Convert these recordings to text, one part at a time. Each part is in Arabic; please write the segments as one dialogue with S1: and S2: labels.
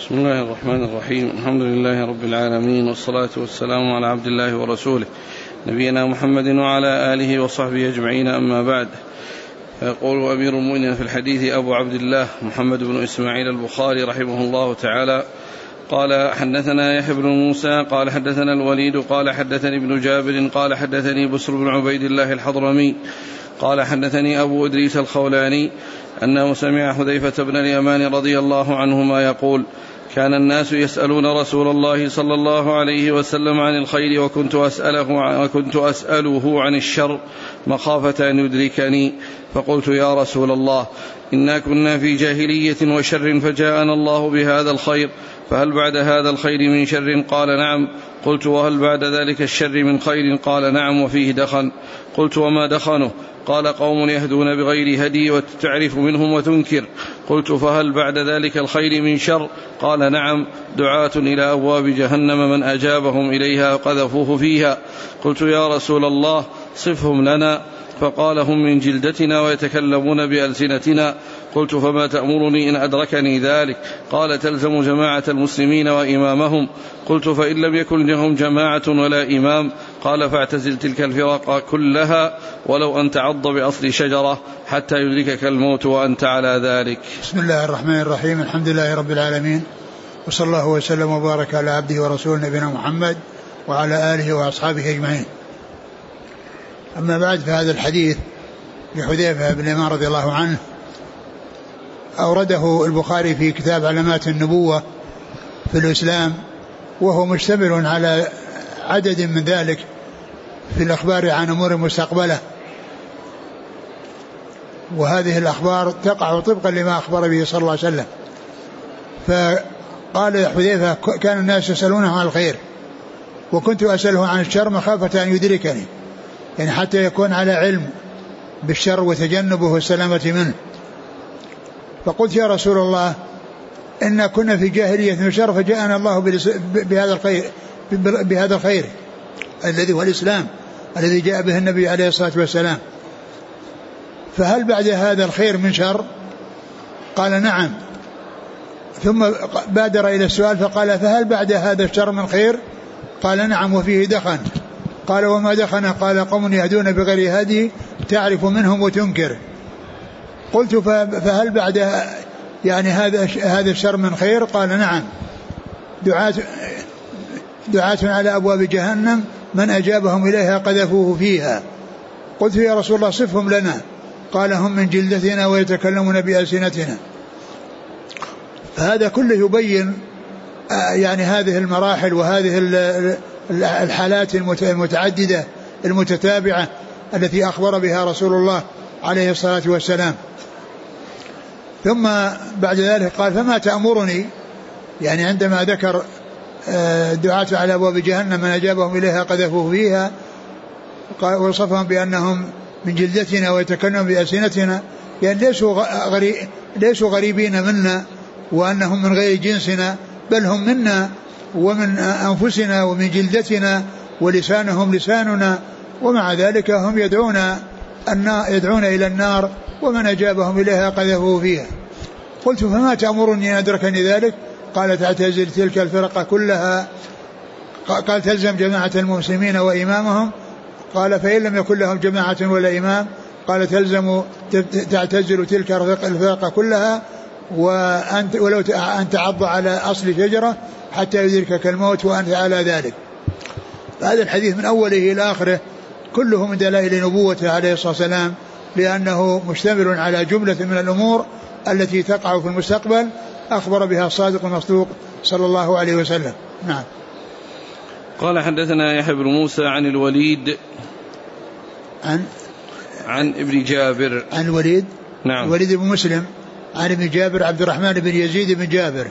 S1: بسم الله الرحمن الرحيم. الحمد لله رب العالمين، والصلاة والسلام على عبد الله ورسوله نبينا محمد وعلى آله وصحبه أجمعين، أما بعد. يقول أمير المؤمنين في الحديث أبو عبد الله محمد بن إسماعيل البخاري رحمه الله تعالى قال حدثنا يحيى بن موسى قال حدثنا الوليد قال حدثني ابن جابر قال حدثني بسر بن عبيد الله الحضرمي قال حدثني أبو إدريس الخولاني أنه سمع حذيفة بن اليمان رضي الله عنهما يقول: كان الناس يسألون رسول الله صلى الله عليه وسلم عن الخير وكنت أسأله عن الشر مخافة أن يدركني، فقلت: يا رسول الله، إنا كنا في جاهلية وشر فجاءنا الله بهذا الخير، فهل بعد هذا الخير من شر؟ قال: نعم. قلت: وهل بعد ذلك الشر من خير؟ قال: نعم، وفيه دخن. قلت: وما دخنه؟ قال: قوم يهدون بغير هدي وتعرف منهم وتنكر. قلت: فهل بعد ذلك الخير من شر؟ قال: نعم، دعاة إلى أبواب جهنم من أجابهم إليها قذفوه فيها. قلت: يا رسول الله، صفهم لنا. فقال: هم من جلدتنا ويتكلمون بألسنتنا. قلت: فما تأمرني إن أدركني ذلك؟ قال: تلزم جماعة المسلمين وإمامهم. قلت: فإن لم يكن لهم جماعة ولا إمام؟ قال: فاعتزل تلك الفرق كلها ولو أن تعض بأصل شجرة حتى يدركك الموت وأنت على ذلك.
S2: بسم الله الرحمن الرحيم. الحمد لله رب العالمين، وصلى الله وسلم وبارك على عبده ورسوله نبينا محمد وعلى آله وأصحابه أجمعين. أما بعد، فهذا الحديث لحذيفة بن اليمان رضي الله عنه أورده البخاري في كتاب علامات النبوة في الإسلام، وهو مشتمل على عدد من ذلك في الأخبار عن أمور مستقبلة، وهذه الأخبار تقع طبقا لما أخبر به صلى الله عليه وسلم. فقال حذيفة: كان الناس يسألونه عن الخير وكنت أسأله عن الشر مخافة أن يدركني، يعني حتى يكون على علم بالشر وتجنبه والسلامة منه. فقلت: يا رسول الله، إنا كنا في جاهلية وشر فجاءنا الله بهذا الخير الذي هو الإسلام الذي جاء به النبي عليه الصلاة والسلام، فهل بعد هذا الخير من شر؟ قال: نعم. ثم بادر إلى السؤال فقال: فهل بعد هذا الشر من خير؟ قال: نعم، وفيه دخن. قال: وما دخن؟ قال: قوم يهدون بغير هدي تعرف منهم وتنكر. قلت: فهل بعد يعني هذا الشر من خير؟ قال: نعم، دعاة على أبواب جهنم من أجابهم إليها قذفوه فيها. قلت: يا رسول الله، صفهم لنا. قال: هم من جلدتنا ويتكلمون بألسنتنا. فهذا كله يبين يعني هذه المراحل وهذه الحالات المتعددة المتتابعة التي أخبر بها رسول الله عليه الصلاة والسلام. ثم بعد ذلك قال: فما تأمرني؟ يعني عندما ذكر دعاة على أبواب جهنم من أجابهم إليها قذفوه فيها، وصفهم بأنهم من جلدتنا ويتكلمون بألسنتنا، يعني ليسوا غريبين منا وأنهم من غير جنسنا، بل هم منا ومن أنفسنا ومن جلدتنا ولسانهم لساننا، ومع ذلك هم يدعون إلى النار ومن أجابهم إليها قذفوه فيها. قلت: فما تأمرني أن أدركني ذلك؟ قال: تعتزل تلك الفرق كلها. قال: تلزم جماعة المسلمين وإمامهم. قال: فإن لم يكن لهم جماعة ولا إمام؟ قال: تعتزل تلك الفرق كلها ولو أن تعض على أصل شجرة حتى يدركك الموت وأنت على ذلك. هذا الحديث من أوله إلى آخره كله من دلائل نبوته عليه الصلاة والسلام، لأنه مشتمل على جملة من الأمور التي تقع في المستقبل أخبر بها الصادق المصدوق صلى الله عليه وسلم. نعم.
S1: قال: حدثنا يحيى بن موسى عن الوليد عن ابن جابر.
S2: عن الوليد،
S1: نعم،
S2: الوليد بن مسلم عن ابن جابر عبد الرحمن بن يزيد بن جابر.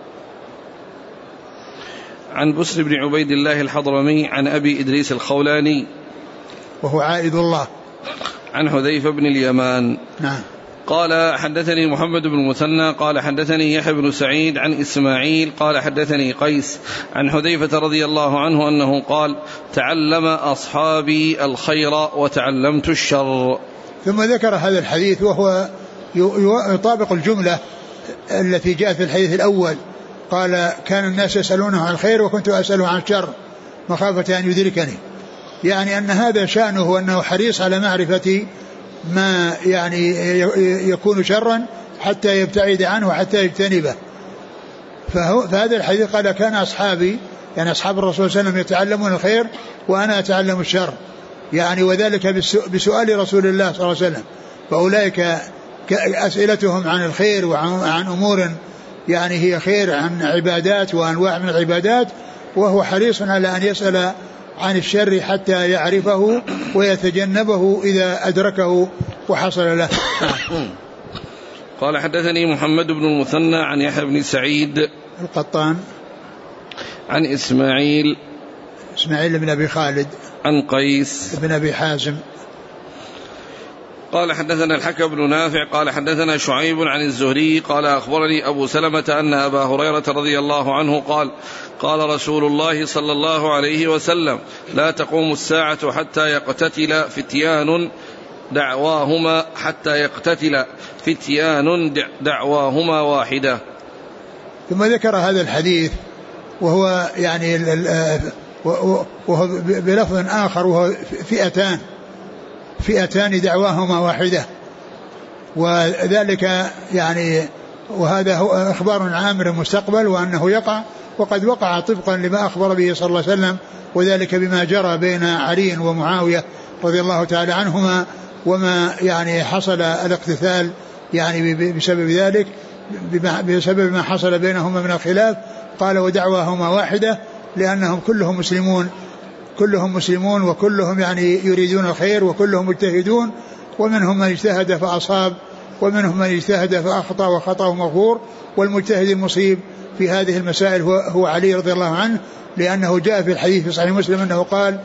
S1: عن بسر بن عبيد الله الحضرمي عن أبي إدريس الخولاني
S2: وهو عائد الله.
S1: عن حذيفة بن اليمان.
S2: نعم.
S1: قال: حدثني محمد بن المثنى قال حدثني يحيى بن سعيد عن إسماعيل قال حدثني قيس عن حذيفة رضي الله عنه أنه قال: تعلم أصحابي الخير وتعلمت الشر.
S2: ثم ذكر هذا الحديث وهو يطابق الجملة التي جاءت في الحديث الأول قال كان الناس يسألونه عن الخير وكنت أسأله عن الشر مخافة أن يدركني، يعني أن هذا شأنه وأنه حريص على معرفة ما يعني يكون شرا حتى يبتعد عنه وحتى يجتنبه. فهذا الحديث قال كان أصحابي يعني أصحاب الرسول صلى الله عليه وسلم يتعلمون الخير وأنا أتعلم الشر، يعني وذلك بسؤال رسول الله صلى الله عليه وسلم، فأولئك أسئلتهم عن الخير وعن أمور يعني هي خير، عن عبادات وأنواع من العبادات، وهو حريص على أن يسأل عن الشر حتى يعرفه ويتجنبه إذا أدركه وحصل له.
S1: قال حدثني محمد بن المثنى عن يحيى بن سعيد
S2: القطان
S1: عن إسماعيل
S2: بن أبي خالد
S1: عن قيس
S2: بن أبي حازم
S1: قال حدثنا الحكم بن نافع قال حدثنا شعيب عن الزهري قال أخبرني أبو سلمة أن أبا هريرة رضي الله عنه قال قال رسول الله صلى الله عليه وسلم لا تقوم الساعة حتى يقتتل فتيان دعواهما واحدة.
S2: ثم ذكر هذا الحديث وهو يعني وهو بلفظ آخر وهو فئتان دعواهما واحدة، وذلك يعني وهذا هو إخبار عن أمر مستقبل وأنه يقع، وقد وقع طبقا لما أخبر به صلى الله عليه وسلم، وذلك بما جرى بين علي ومعاوية رضي الله تعالى عنهما، وما يعني حصل الاقتتال يعني بسبب ذلك، بسبب ما حصل بينهما من الخلاف. قال ودعواهما واحدة لأنهم كلهم مسلمون وكلهم يعني يريدون الخير وكلهم مجتهدون، ومنهم من اجتهد فأصاب ومنهم من اجتهد فأخطأ وخطأه مغفور، والمجتهد المصيب في هذه المسائل هو علي رضي الله عنه، لأنه جاء في الحديث في صحيح مسلم أنه قال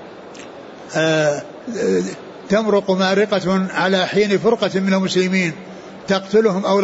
S2: تمرق مارقة على حين فرقة من المسلمين تقتلهم أولى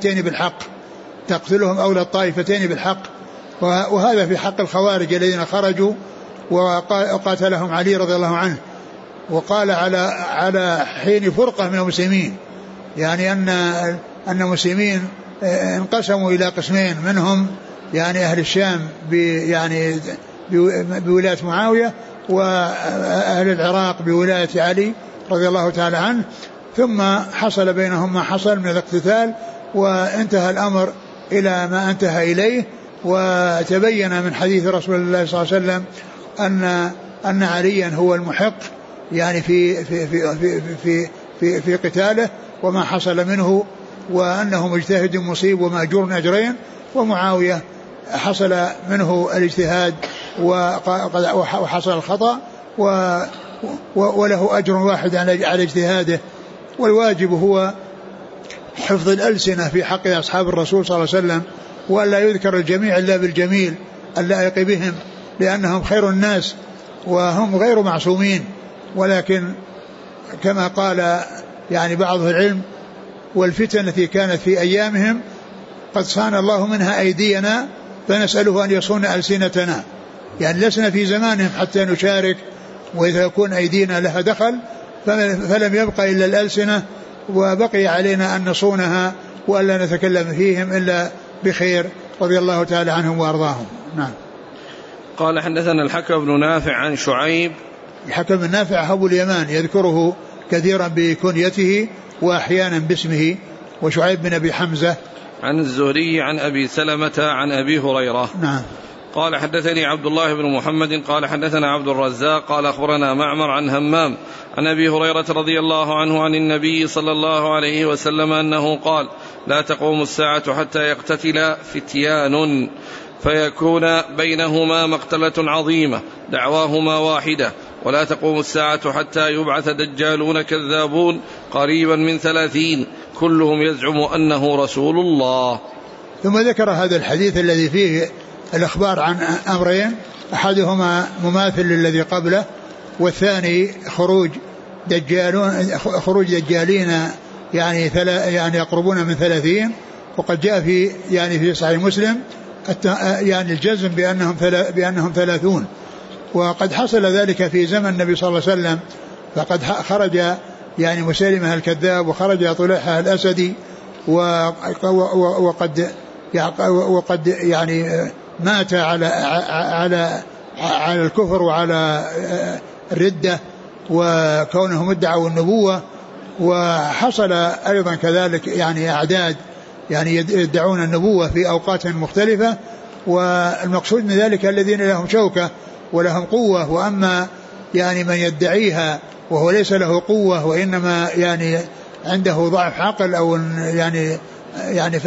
S2: الطائفتين بالحق، وهذا في حق الخوارج الذين خرجوا وقاتلهم علي رضي الله عنه. وقال على حين فرقة من المسلمين، يعني أن المسلمين انقسموا إلى قسمين، منهم يعني أهل الشام يعني بولاية معاوية، وأهل العراق بولاية علي رضي الله تعالى عنه، ثم حصل بينهم ما حصل من الاقتتال، وانتهى الأمر إلى ما انتهى إليه. وتبين من حديث رسول الله صلى الله عليه وسلم أن عليا هو المحق يعني في قتاله وما حصل منه، وأنه مجتهد مصيب ومأجور أجرين، ومعاوية حصل منه الاجتهاد وحصل الخطأ وله أجر واحد على اجتهاده. والواجب هو حفظ الألسنة في حق أصحاب الرسول صلى الله عليه وسلم، وألا يذكر الجميع إلا بالجميل اللائق بهم، لأنهم خير الناس وهم غير معصومين، ولكن كما قال يعني بعض العلم والفتن التي كانت في أيامهم قد صان الله منها أيدينا فنسأله أن يصون ألسنتنا، يعني لسنا في زمانهم حتى نشارك وإذا يكون أيدينا لها دخل، فلم يبقى إلا الألسنة، وبقي علينا أن نصونها وألا نتكلم فيهم إلا بخير رضي الله تعالى عنهم وأرضاهم. نعم.
S1: قال حدثنا الحكم بن نافع عن شعيب.
S2: الحكم بن نافع أبو اليمان يذكره كثيرا بكنيته وأحيانا باسمه، وشعيب بن أبي حمزة.
S1: عن الزهري عن أبي سلمة عن أبي هريرة.
S2: نعم.
S1: قال حدثني عبد الله بن محمد قال حدثنا عبد الرزاق قال أخبرنا معمر عن همام عن أبي هريرة رضي الله عنه عن النبي صلى الله عليه وسلم أنه قال لا تقوم الساعة حتى يقتتل فتيان فيكون بينهما مقتلة عظيمة دعواهما واحدة، ولا تقوم الساعة حتى يبعث دجالون كذابون قريبا من 30 كلهم يزعم أنه رسول الله.
S2: ثم ذكر هذا الحديث الذي فيه الأخبار عن أمرين، أحدهما مماثل للذي قبله، والثاني خروج دجالين يعني يقربون من 30، وقد جاء في صحيح مسلم يعني الجزم بأنهم 30، وقد حصل ذلك في زمن النبي صلى الله عليه وسلم، فقد خرج يعني مسيلمة الكذاب وخرج طليحة الأسدي، وقد وقد يعني مات على الكفر وعلى الردة وكونهم ادعوا النبوة. وحصل أيضا كذلك يعني أعداد يعني يدعون النبوة في أوقات مختلفة، والمقصود من ذلك الذين لهم شوكة ولهم قوة. وأما يعني من يدعيها وهو ليس له قوة وإنما يعني عنده ضعف عقل أو يعني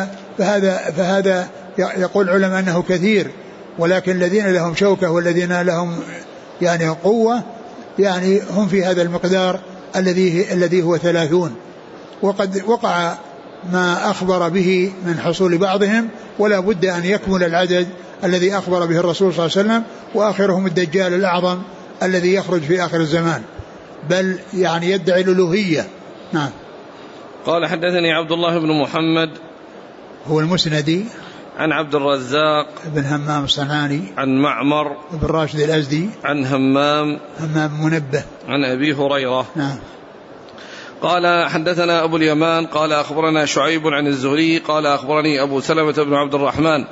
S2: فهذا يقول العلماء أنه كثير. ولكن الذين لهم شوكة والذين لهم يعني قوة يعني هم في هذا المقدار الذي هو 30. وقد وقع ما أخبر به من حصول بعضهم، ولا بد أن يكمل العدد الذي أخبر به الرسول صلى الله عليه وسلم، وآخرهم الدجال الأعظم الذي يخرج في آخر الزمان، بل يعني يدعي الألوهية. نعم.
S1: قال حدثني عبد الله بن محمد
S2: هو المسندي
S1: عن عبد الرزاق
S2: بن همام الصنعاني
S1: عن معمر
S2: بن راشد الأزدي
S1: عن همام
S2: منبه
S1: عن أبي هريرة.
S2: نعم.
S1: قال حدثنا أبو اليمان قال أخبرنا شعيب عن الزهري قال أخبرني أبو سلمة بن عبد الرحمن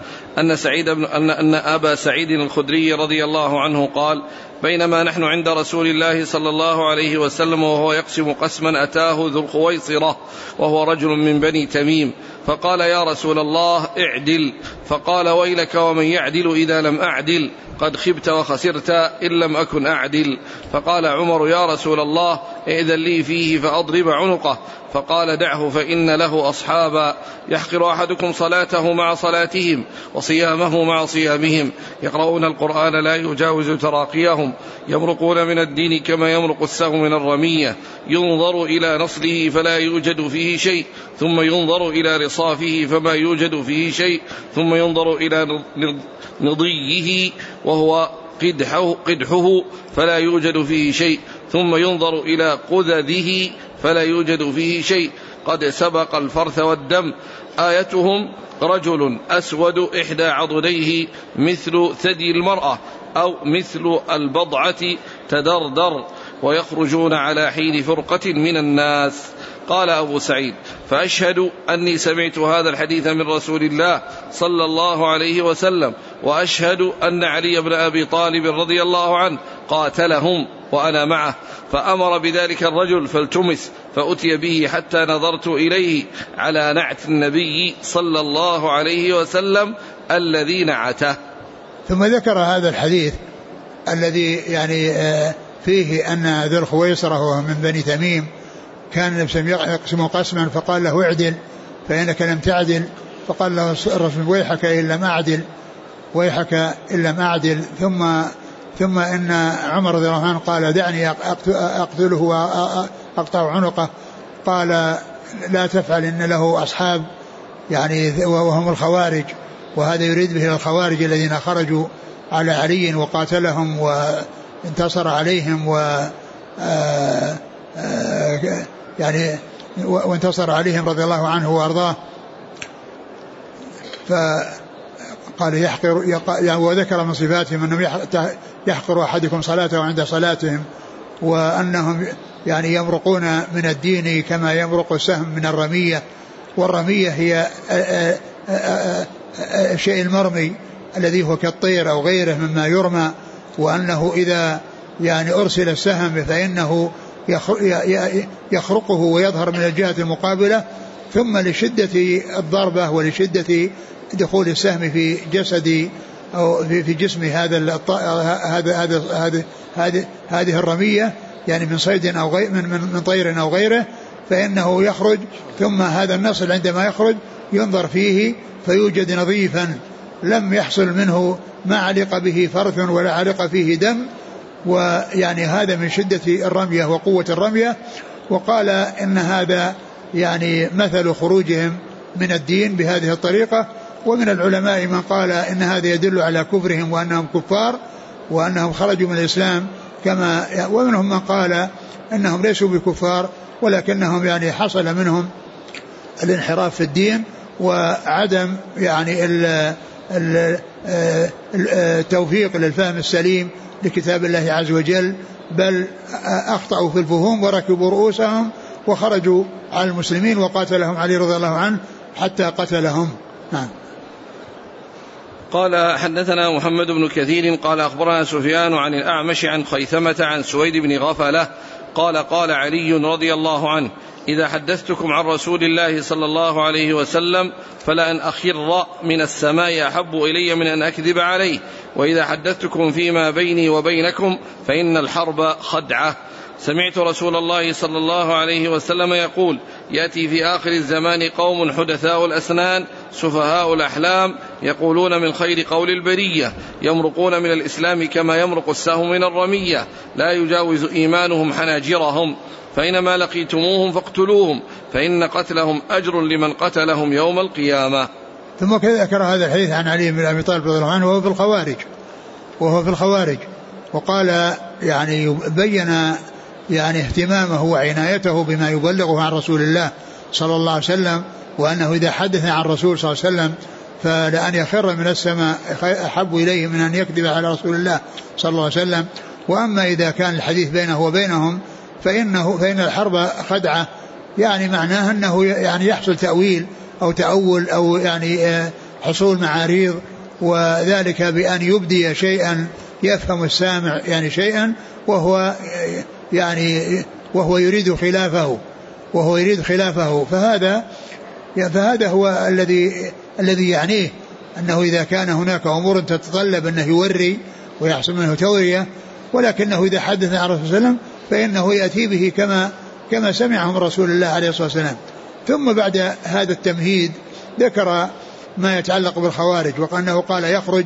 S1: أن أبا سعيد الخدري رضي الله عنه قال بينما نحن عند رسول الله صلى الله عليه وسلم وهو يقسم قسما أتاه ذو الخويصرة وهو رجل من بني تميم فقال يا رسول الله اعدل. فقال ويلك ومن يعدل إذا لم أعدل قد خبت وخسرت إن لم أكن أعدل. فقال عمر يا رسول الله ائذن لي فيه فأضرب عنقه. فقال دعه فإن له أصحابا يحقر أحدكم صلاته مع صلاتهم وصيامه مع صيامهم يقرؤون القرآن لا يجاوز تراقيهم يمرقون من الدين كما يمرق السهم من الرمية ينظر إلى نصله فلا يوجد فيه شيء ثم ينظر إلى رصافه فما يوجد فيه شيء ثم ينظر إلى نضيه وهو قدحه فلا يوجد فيه شيء ثم ينظر إلى قذذه فلا يوجد فيه شيء قد سبق الفرث والدم. آيتهم رجل أسود إحدى عضديه مثل ثدي المرأة أو مثل البضعة تدردر ويخرجون على حين فرقة من الناس. قال أبو سعيد فأشهد أني سمعت هذا الحديث من رسول الله صلى الله عليه وسلم وأشهد أن علي بن أبي طالب رضي الله عنه قاتلهم وأنا معه فأمر بذلك الرجل فالتمس فأتي به حتى نظرت إليه على نعت النبي صلى الله عليه وسلم الذي نعته.
S2: ثم ذكر هذا الحديث الذي يعني فيه أن ذو الخويصرة هو من بني تميم كان يقسم قسما فقال له اعدل فإنك لم تعدل فقال له الرسول ويحك إن لم أعدل ويحك إن لم أعدل. ثم إن عمر رضي الله عنه قال دعني أقتله وأقطع عنقه. قال لا تفعل إن له أصحاب يعني وهم الخوارج، وهذا يريد به الخوارج الذين خرجوا على علي وقاتلهم وانتصر عليهم يعني وانتصر عليهم رضي الله عنه وأرضاه. فقال يحقر وذكر من صفاتهم أنهم يحقر أحدكم صلاته عند صلاتهم وأنهم يعني يمرقون من الدين كما يمرق السهم من الرمية، والرمية هي الشيء المرمي الذي هو كالطير أو غيره مما يرمى، وأنه إذا يعني أرسل السهم فإنه يخرقه ويظهر من الجهة المقابلة، ثم لشدة الضربة ولشدة دخول السهم في جسد أو في جسم هذه الرمية يعني من صيد أو من طير أو غيره، فإنه يخرج. ثم هذا النصل عندما يخرج ينظر فيه فيوجد نظيفا لم يحصل منه ما علق به فرث ولا علق فيه دم، ويعني هذا من شدة الرمية وقوة الرمية. وقال إن هذا يعني مثل خروجهم من الدين بهذه الطريقة. ومن العلماء من قال إن هذا يدل على كفرهم وأنهم كفار وأنهم خرجوا من الإسلام ومنهم من قال إنهم ليسوا بكفار ولكنهم يعني حصل منهم الانحراف في الدين وعدم يعني التوفيق للفهم السليم لكتاب الله عز وجل، بل أخطأوا في الفهوم وركبوا رؤوسهم وخرجوا على المسلمين وقاتلهم علي رضي الله عنه حتى قتلهم. نعم.
S1: قال حدثنا محمد بن كثير قال أخبرنا سفيان عن الأعمش عن خيثمة عن سويد بن غفلة قال قال علي رضي الله عنه إذا حدثتكم عن رسول الله صلى الله عليه وسلم فلأن أخر من السماء أحب إلي من أن أكذب عليه، وإذا حدثتكم فيما بيني وبينكم فإن الحرب خدعة. سمعت رسول الله صلى الله عليه وسلم يقول يأتي في آخر الزمان قوم حدثاء الأسنان سفهاء الأحلام يقولون من خير قول البرية، يمرقون من الإسلام كما يمرق السهم من الرمية، لا يجاوز إيمانهم حناجرهم، فإنما لقيتموهم فاقتلوهم فإن قتلهم أجر لمن قتلهم يوم القيامة.
S2: ثم ذكر هذا الحديث عن علي بن أبي طالب رضي الله عنه وهو في الخوارج وقال يعني بين يعني اهتمامه وعنايته بما يبلغه عن رسول الله صلى الله عليه وسلم، وأنه إذا حدث عن رسول صلى الله عليه وسلم فلأن يخر من السماء أحب إليه من أن يكذب على رسول الله صلى الله عليه وسلم. وأما إذا كان الحديث بينه وبينهم فإن الحرب خدعة، يعني معناه أنه يعني يحصل تأويل أو تأول أو يعني حصول معاريض، وذلك بأن يبدي شيئا يفهم السامع يعني شيئا وهو يريد خلافه فهذا هو الذي يعنيه أنه إذا كان هناك أمور تتطلب أنه يوري ويحصل منه تورية، ولكنه إذا حدث عن رسول الله صلى الله عليه وسلم فإنه يأتي به كما سمعه من رسول الله عليه الصلاة والسلام. ثم بعد هذا التمهيد ذكر ما يتعلق بالخوارج، وأنه قال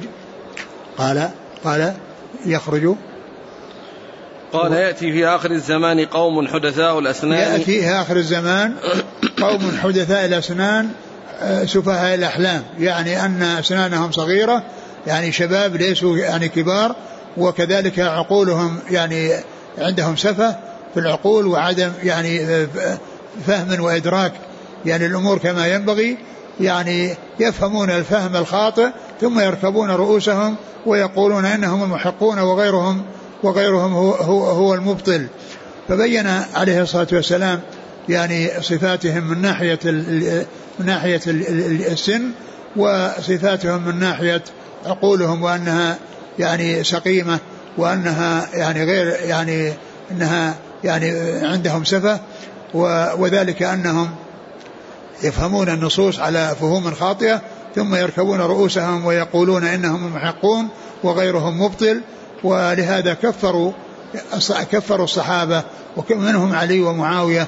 S2: يخرج
S1: قال يأتي في آخر الزمان قوم حدثاء الأسنان،
S2: يأتي في آخر الزمان قوم حدثاء الأسنان سفهاء الأحلام، يعني أن أسنانهم صغيرة، يعني شباب ليسوا يعني كبار، وكذلك عقولهم يعني عندهم سفة في العقول وعدم يعني فهم وإدراك يعني الأمور كما ينبغي، يعني يفهمون الفهم الخاطئ ثم يركبون رؤوسهم ويقولون إنهم المحقون وغيرهم هو المبطل. فبين عليه الصلاة والسلام يعني صفاتهم من ناحية السن، وصفاتهم من ناحية عقولهم، وأنها يعني سقيمة، وأنها يعني غير يعني أنها يعني عندهم سفة، وذلك أنهم يفهمون النصوص على فهوم خاطئة ثم يركبون رؤوسهم ويقولون إنهم المحقون وغيرهم مبطل. ولهذا كفروا الصحابة ومنهم علي ومعاوية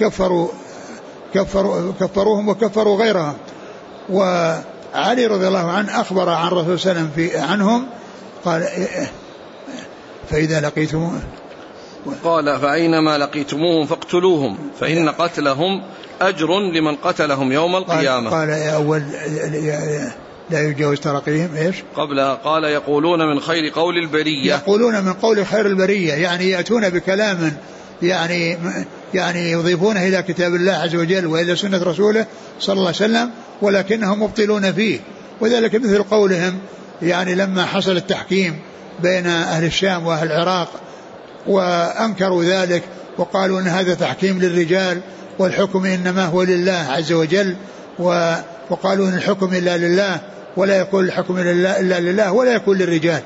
S2: كفروهم وكفروا غيرهم. وعلي رضي الله عنه أخبر عن الرسول صلى الله عليه وسلم عنهم قال فإذا لقيتموهم
S1: قال فأينما لقيتموهم فاقتلوهم فإن قتلهم أجر لمن قتلهم يوم القيامة.
S2: قال أول لا يجوز ترقيهم إيش
S1: قال يقولون من خير قول البرية،
S2: يقولون من قول خير البرية، يعني يأتون بكلام يعني يضيفونه إلى كتاب الله عز وجل وإلى سنة رسوله صلى الله عليه وسلم، ولكنهم مبطلون فيه. وذلك مثل قولهم يعني لما حصل التحكيم بين أهل الشام وأهل العراق وأنكروا ذلك وقالوا أن هذا تحكيم للرجال والحكم إنما هو لله عز وجل، وقالوا أن الحكم إلا لله ولا يكون الحكم إلا لله ولا يكون للرجال.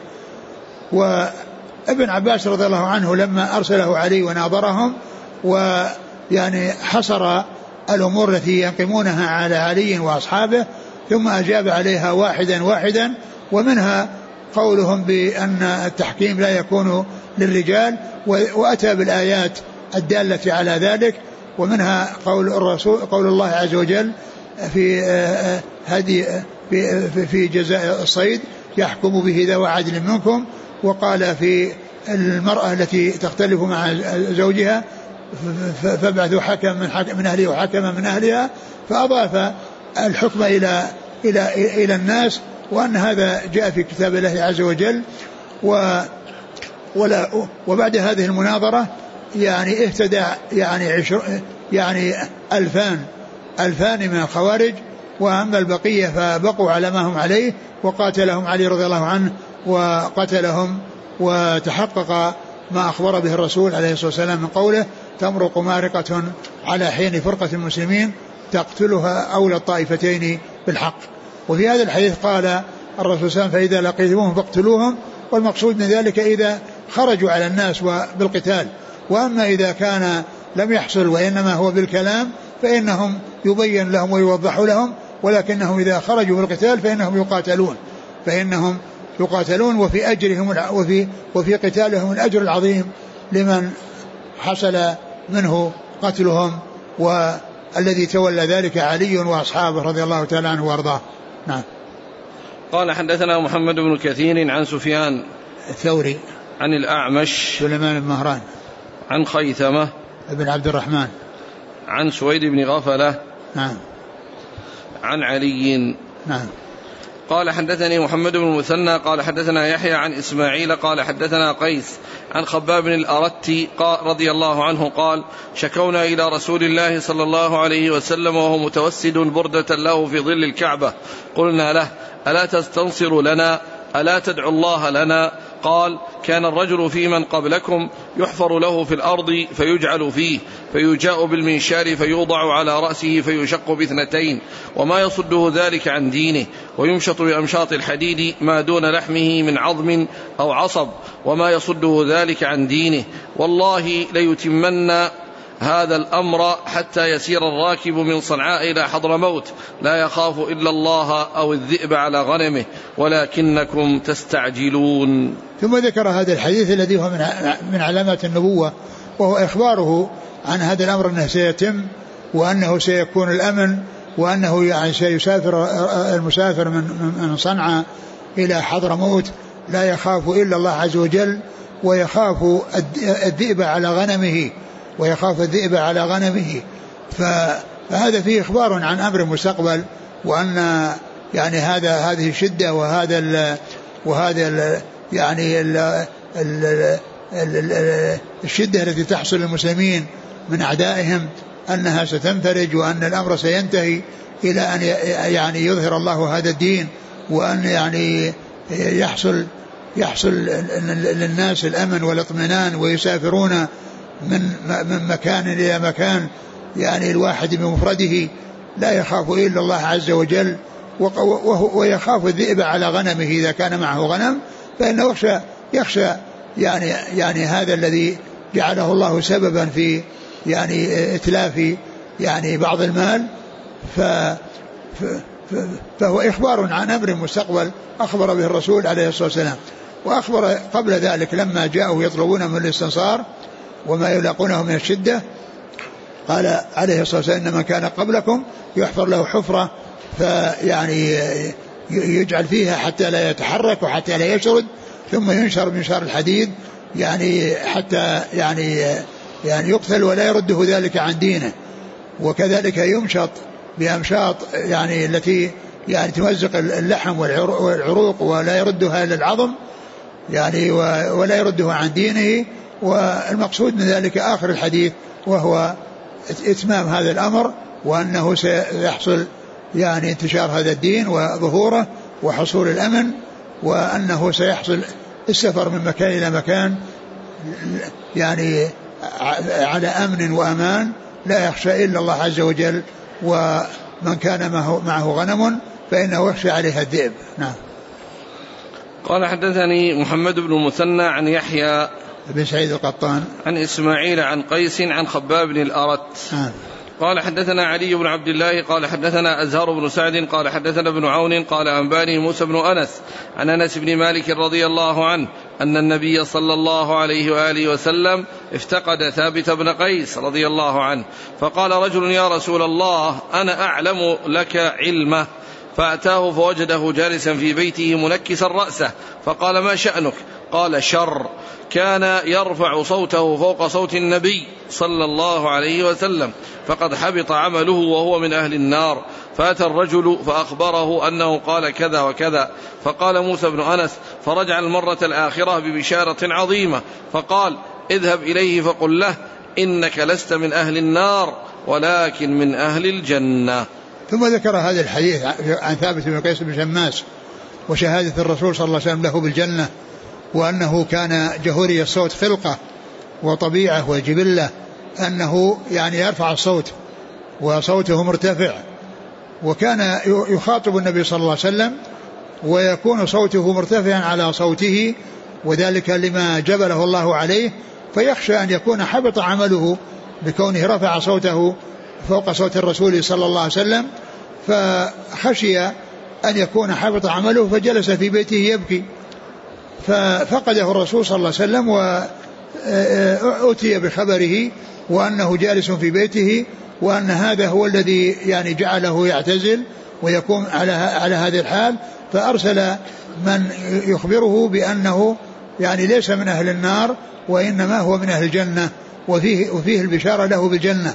S2: وابن عباس رضي الله عنه لما أرسله علي وناظرهم ويعني حصر الأمور التي ينقمونها على علي وأصحابه ثم أجاب عليها واحدا، ومنها قولهم بأن التحكيم لا يكون للرجال، وأتى بالآيات الدالة على ذلك، ومنها قول الله عز وجل في جزاء الصيد يحكم به ذوى عدل منكم، وقال في المرأة التي تختلف مع زوجها فابعثوا حكم من أهله وحكما من أهلها، فأضاف الحكم إلى الناس، وأن هذا جاء في كتاب الله عز وجل. وبعد هذه المناظرة يعني اهتدى يعني 2000 من الخوارج، وأما البقية فبقوا على ما هم عليه، وقاتلهم علي رضي الله عنه وقتلهم، وتحقق ما أخبر به الرسول عليه الصلاة والسلام من قوله تمرق مارقة على حين فرقة المسلمين تقتلها أولى الطائفتين بالحق. وفي هذا الحديث قال الرسول صلى الله عليه وسلم فإذا لقيتموهم فاقتلوهم، والمقصود من ذلك إذا خرجوا على الناس بالقتال. وأما إذا كان لم يحصل وإنما هو بالكلام فإنهم يبين لهم ويوضح لهم، ولكنهم إذا خرجوا بالقتال فإنهم يقاتلون وفي أجرهم وفي قتالهم الأجر العظيم لمن حصل منه قتلهم، والذي تولى ذلك علي وأصحابه رضي الله تعالى عنه وارضاه. نعم.
S1: قال حدثنا محمد بن كثير عن سفيان
S2: الثوري
S1: عن الأعمش
S2: سليمان بن مهران
S1: عن خيثمة
S2: ابن عبد الرحمن
S1: عن سويد بن غفلة
S2: نعم
S1: عن علي.
S2: نعم.
S1: قال حدثني محمد بن المثنى قال حدثنا يحيى عن إسماعيل قال حدثنا قيس عن خباب الأرتي رضي الله عنه قال شكونا إلى رسول الله صلى الله عليه وسلم وهو متوسد بردة له في ظل الكعبة، قلنا له ألا تستنصر لنا، ألا تدعو الله لنا؟ قال كان الرجل في من قبلكم يحفر له في الأرض فيجعل فيه، فيجاء بالمنشار فيوضع على رأسه فيشق باثنتين، وما يصده ذلك عن دينه، ويمشط بأمشاط الحديد ما دون لحمه من عظم أو عصب، وما يصده ذلك عن دينه، والله ليتمن هذا الأمر حتى يسير الراكب من صنعاء إلى حضرموت لا يخاف إلا الله أو الذئب على غنمه ولكنكم تستعجلون.
S2: ثم ذكر هذا الحديث الذي هو من علامات النبوة، وهو إخباره عن هذا الأمر أنه سيتم، وأنه سيكون الأمن، وأنه يعني سيسافر المسافر من صنعاء إلى حضرموت لا يخاف إلا الله عز وجل، ويخاف الذئب على غنمه فهذا فيه إخبار عن أمر مستقبل، وأن يعني هذه الشدة وهذا يعني الشدة التي تحصل للمسلمين من أعدائهم أنها ستنفرج، وأن الأمر سينتهي إلى أن يعني يظهر الله هذا الدين، وأن يعني يحصل للناس الأمن والاطمئنان، ويسافرون من مكان إلى مكان، يعني الواحد بمفرده لا يخاف إلا الله عز وجل، ويخاف الذئب على غنمه إذا كان معه غنم، فإنه يخشى يعني هذا الذي جعله الله سببا في يعني إتلاف يعني بعض المال، فهو إخبار عن أمر مستقبل أخبر به الرسول عليه الصلاة والسلام. وأخبر قبل ذلك لما جاءوا يطلبون من الاستنصار وما يلاقونه من الشدة، قال عليه الصلاة والسلام إن من كان قبلكم يحفر له حفرة فيعني يجعل فيها حتى لا يتحرك وحتى لا يشرد، ثم ينشر بمنشار الحديد يعني حتى يعني يقتل ولا يرده ذلك عن دينه، وكذلك يمشط بأمشاط يعني التي يعني تمزق اللحم والعروق ولا يردها إلى العظم يعني ولا يرده عن دينه. والمقصود من ذلك آخر الحديث وهو إتمام هذا الأمر، وأنه سيحصل يعني انتشار هذا الدين وظهوره وحصول الأمن، وأنه سيحصل السفر من مكان إلى مكان يعني على أمن وأمان لا يخشى إلا الله عز وجل، ومن كان معه غنم فإنه يخشى عليها الذئب. نعم.
S1: قال حدثني محمد بن المثنى عن يحيى
S2: بن سعيد القطان
S1: عن إسماعيل عن قيس عن خباب بن الأرت قال حدثنا علي بن عبد الله قال حدثنا أزهر بن سعد قال حدثنا ابن عون قال أنباني موسى بن أنس عن أنس بن مالك رضي الله عنه أن النبي صلى الله عليه وآله وسلم افتقد ثابت بن قيس رضي الله عنه، فقال رجل يا رسول الله أنا أعلم لك علمه، فأتاه فوجده جالسا في بيته منكسا رأسه، فقال ما شأنك؟ قال شر، كان يرفع صوته فوق صوت النبي صلى الله عليه وسلم، فقد حبط عمله وهو من أهل النار. فأتى الرجل فأخبره أنه قال كذا وكذا، فقال موسى بن أنس فرجع المرة الآخرة ببشارة عظيمة، فقال اذهب إليه فقل له إنك لست من أهل النار ولكن من أهل الجنة.
S2: ثم ذكر هذا الحديث عن ثابت بن قيس بن شماس وشهادة الرسول صلى الله عليه وسلم له بالجنة، وأنه كان جهوري الصوت خلقة وطبيعة وجبلة، أنه يعني يرفع الصوت وصوته مرتفع، وكان يخاطب النبي صلى الله عليه وسلم ويكون صوته مرتفعا على صوته، وذلك لما جبله الله عليه، فيخشى أن يكون حبط عمله بكونه رفع صوته فوق صوت الرسول صلى الله عليه وسلم، فخشي أن يكون حبط عمله فجلس في بيته يبكي، ففقده الرسول صلى الله عليه وسلم وأتي بخبره وأنه جالس في بيته، وأن هذا هو الذي يعني جعله يعتزل ويكون على هذه الحال، فأرسل من يخبره بأنه يعني ليس من أهل النار وإنما هو من أهل الجنة، وفيه البشارة له بالجنة.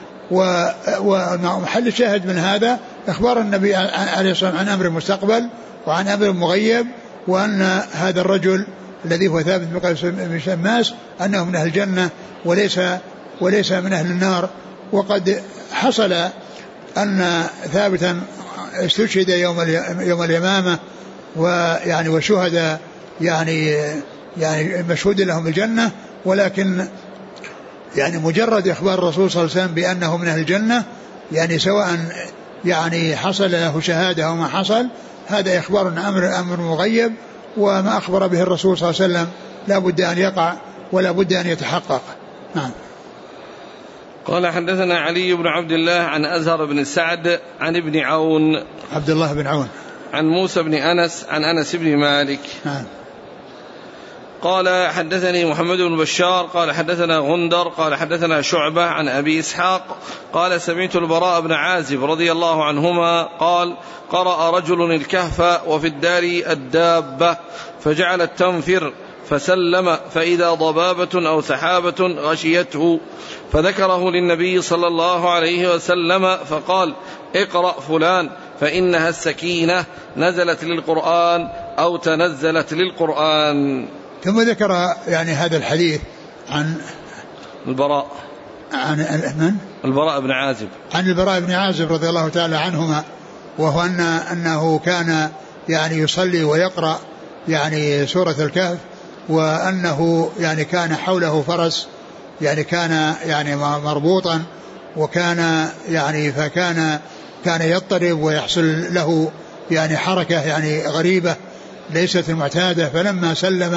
S2: ومحل الشاهد من هذا إخبار النبي عليه الصلاة والسلام عن أمر مستقبل وعن أمر مغيب، وأن هذا الرجل الذي هو ثابت بن قيس بن شماس أنه من أهل الجنة وليس من أهل النار. وقد حصل أن ثابتا استشهد يوم اليمامة، ويعني وشهد يعني مشهود لهم الجنة، ولكن يعني مجرد إخبار الرسول صلى الله عليه وسلم بأنه من أهل الجنة، يعني سواء يعني حصل له شهادة أو ما حصل، هذا إخبار أمر مغيب، وما أخبر به الرسول صلى الله عليه وسلم لا بد أن يقع ولا بد أن يتحقق. نعم.
S1: قال حدثنا علي بن عبد الله عن أزهر بن سعد عن ابن عون
S2: عبد الله بن عون
S1: عن موسى بن أنس عن أنس بن مالك.
S2: نعم.
S1: قال حدثني محمد بن بشار قال حدثنا غندر قال حدثنا شعبة عن أبي إسحاق قال سمعت البراء بن عازب رضي الله عنهما قال قرأ رجل الكهف وفي الدار الدابة فجعلت تنفر فسلم فإذا ضبابة أو سحابة غشيته، فذكره للنبي صلى الله عليه وسلم فقال اقرأ فلان فإنها السكينة نزلت للقرآن أو تنزلت للقرآن.
S2: ثم ذكر يعني هذا الحديث عن
S1: البراء البراء بن عازب
S2: عن البراء بن عازب رضي الله تعالى عنهما، وهو أنه كان يعني يصلي ويقرأ يعني سورة الكهف، وأنه يعني كان حوله فرس يعني كان يعني مربوطا، وكان يعني كان يضطرب ويحصل له يعني حركة يعني غريبة ليست المعتادة، فلما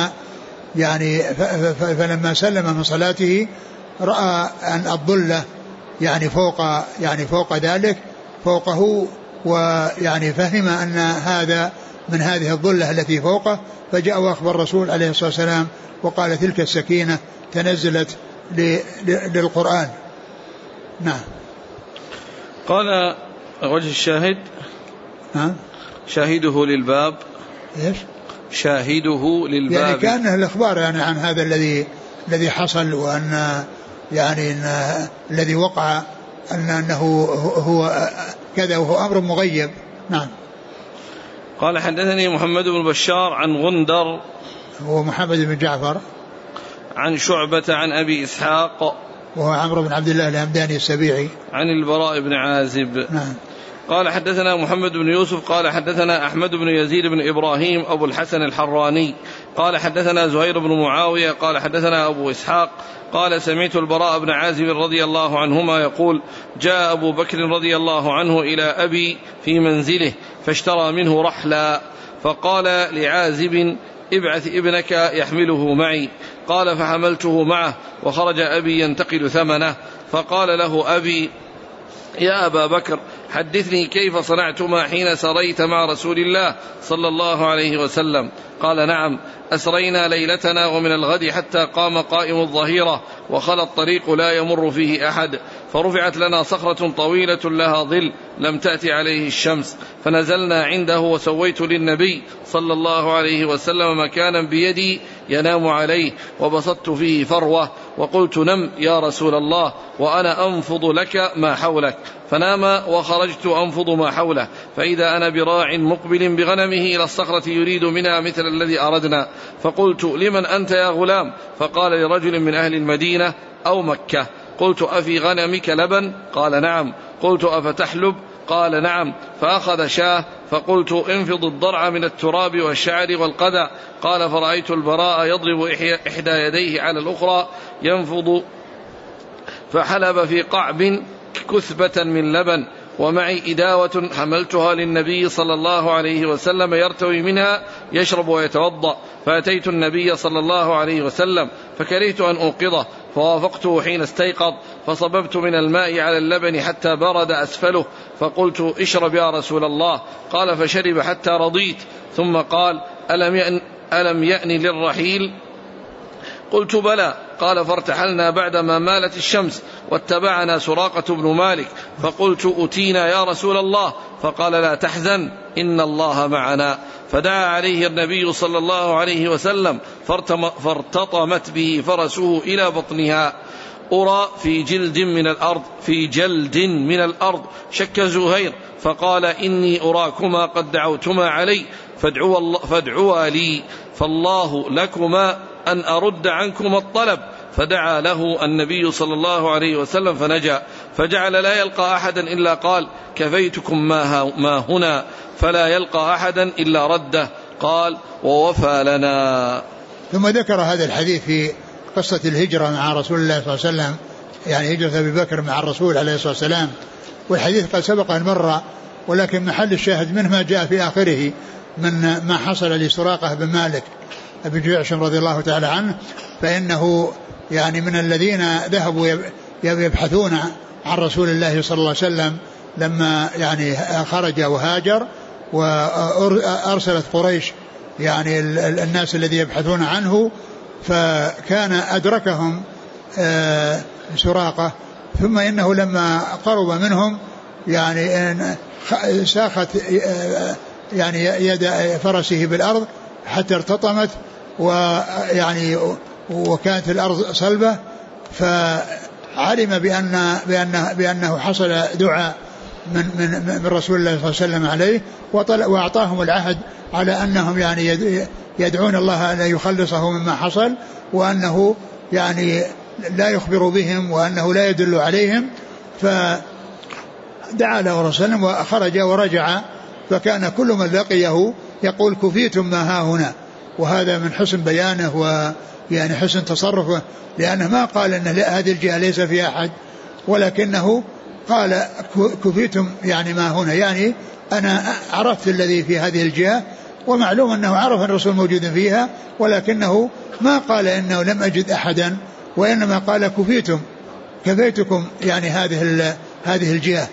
S2: سلم من صلاته رأى أن الظلة يعني فوق ذلك فوقه، ويعني فهم أن هذا من هذه الظلة التي فوقه، فجاء وأخبر الرسول عليه الصلاة والسلام وقال تلك السكينة تنزلت للقرآن. نعم.
S1: قال وجه الشاهد شاهده للباب
S2: إيش؟
S1: شاهده للباب
S2: يعني كأنه الإخبار يعني عن هذا الذي حصل، وأن يعني إن الذي وقع أنه هو كذا وهو أمر مغيب. نعم.
S1: قال حدثني محمد بن بشار عن غندر
S2: هو محمد بن جعفر
S1: عن شعبة عن أبي إسحاق
S2: وهو عمرو بن عبد الله الهمداني السبيعي
S1: عن البراء بن عازب.
S2: نعم.
S1: قال حدثنا محمد بن يوسف قال حدثنا أحمد بن يزيد بن إبراهيم أبو الحسن الحراني قال حدثنا زهير بن معاوية قال حدثنا أبو إسحاق قال سمعت البراء بن عازب رضي الله عنهما يقول جاء أبو بكر رضي الله عنه إلى أبي في منزله فاشترى منه رحلا، فقال لعازب ابعث ابنك يحمله معي، قال فحملته معه وخرج أبي ينتقل ثمنه، فقال له أبي يا أبا بكر حدثني كيف صنعتما حين سريت مع رسول الله صلى الله عليه وسلم؟ قال نعم أسرينا ليلتنا ومن الغد حتى قام قائم الظهيرة وخلى الطريق لا يمر فيه أحد، فرفعت لنا صخرة طويلة لها ظل لم تأتي عليه الشمس، فنزلنا عنده وسويت للنبي صلى الله عليه وسلم مكانا بيدي ينام عليه وبسطت فيه فروة، وقلت نم يا رسول الله وأنا أنفض لك ما حولك، فنام وخرجت أنفض ما حوله، فإذا أنا براع مقبل بغنمه إلى الصخرة يريد منها مثل الذي أردنا، فقلت لمن أنت يا غلام؟ فقال لرجل من أهل المدينة أو مكة. قلت أفي غنمك لبن؟ قال نعم. قلت أفتحلب؟ قال نعم. فأخذ شاه، فقلت انفض الضرع من التراب والشعر والقدع. قال فرأيت البراء يضرب إحدى يديه على الأخرى ينفض، فحلب في قعب كثبة من لبن، ومعي إداوة حملتها للنبي صلى الله عليه وسلم يرتوي منها يشرب ويتوضأ، فأتيت النبي صلى الله عليه وسلم فكرهت أن أوقظه، فوافقته حين استيقظ، فصببت من الماء على اللبن حتى برد أسفله، فقلت اشرب يا رسول الله، قال فشرب حتى رضيت، ثم قال ألم يأن للرحيل؟ قلت بلى، قال فارتحلنا بعدما مالت الشمس، واتبعنا سراقة بن مالك، فقلت أتينا يا رسول الله، فقال لا تحزن إن الله معنا، فدعا عليه النبي صلى الله عليه وسلم فارتطمت به فرسه إلى بطنها، أرى في جلد من الأرض شك زهير، فقال إني أراكما قد دعوتما علي فادعوا لي فالله لكما أن أرد عنكما الطلب، فدعا له النبي صلى الله عليه وسلم فنجا، فجعل لا يلقى أحدا إلا قال كفيتكم ما هنا، فلا يلقى أحدا إلا رده، قال ووفى لنا.
S2: ثم ذكر هذا الحديث في قصة الهجرة مع رسول الله صلى الله عليه وسلم، يعني هجرة أبي بكر مع الرسول عليه الصلاة والسلام، والحديث قد سبق أن مر، ولكن محل الشاهد منه ما جاء في آخره من ما حصل لسراقة بن مالك بن جعشم رضي الله تعالى عنه، فإنه يعني من الذين ذهبوا يبحثون عن رسول الله صلى الله عليه وسلم لما يعني خرج وهاجر، وأرسلت قريش يعني الناس الذي يبحثون عنه، فكان أدركهم سراقة، ثم إنه لما قرب منهم يعني ساخت يعني يد فرسه بالأرض حتى ارتطمت، ويعني وكانت الأرض صلبة، فعلم بأنه حصل دعاء من رسول الله صلى الله عليه وسلم عليه، وأعطاهم العهد على أنهم يعني يدعون الله أن يخلصه مما حصل، وأنه يعني لا يخبر بهم، وأنه لا يدل عليهم، فدعا له رسول الله وخرج ورجع، فكان كل من لقيه يقول كفيتم ما ها هنا، وهذا من حسن بيانه ويعني حسن تصرفه، لأنه ما قال أن هذه الجهة ليس فيها أحد، ولكنه قال كفيتم يعني ما هنا، يعني أنا عرفت الذي في هذه الجهة، ومعلوم أنه عرف الرسول موجود فيها، ولكنه ما قال إنه لم أجد أحدا، وإنما قال كفيتكم يعني هذه الجهة،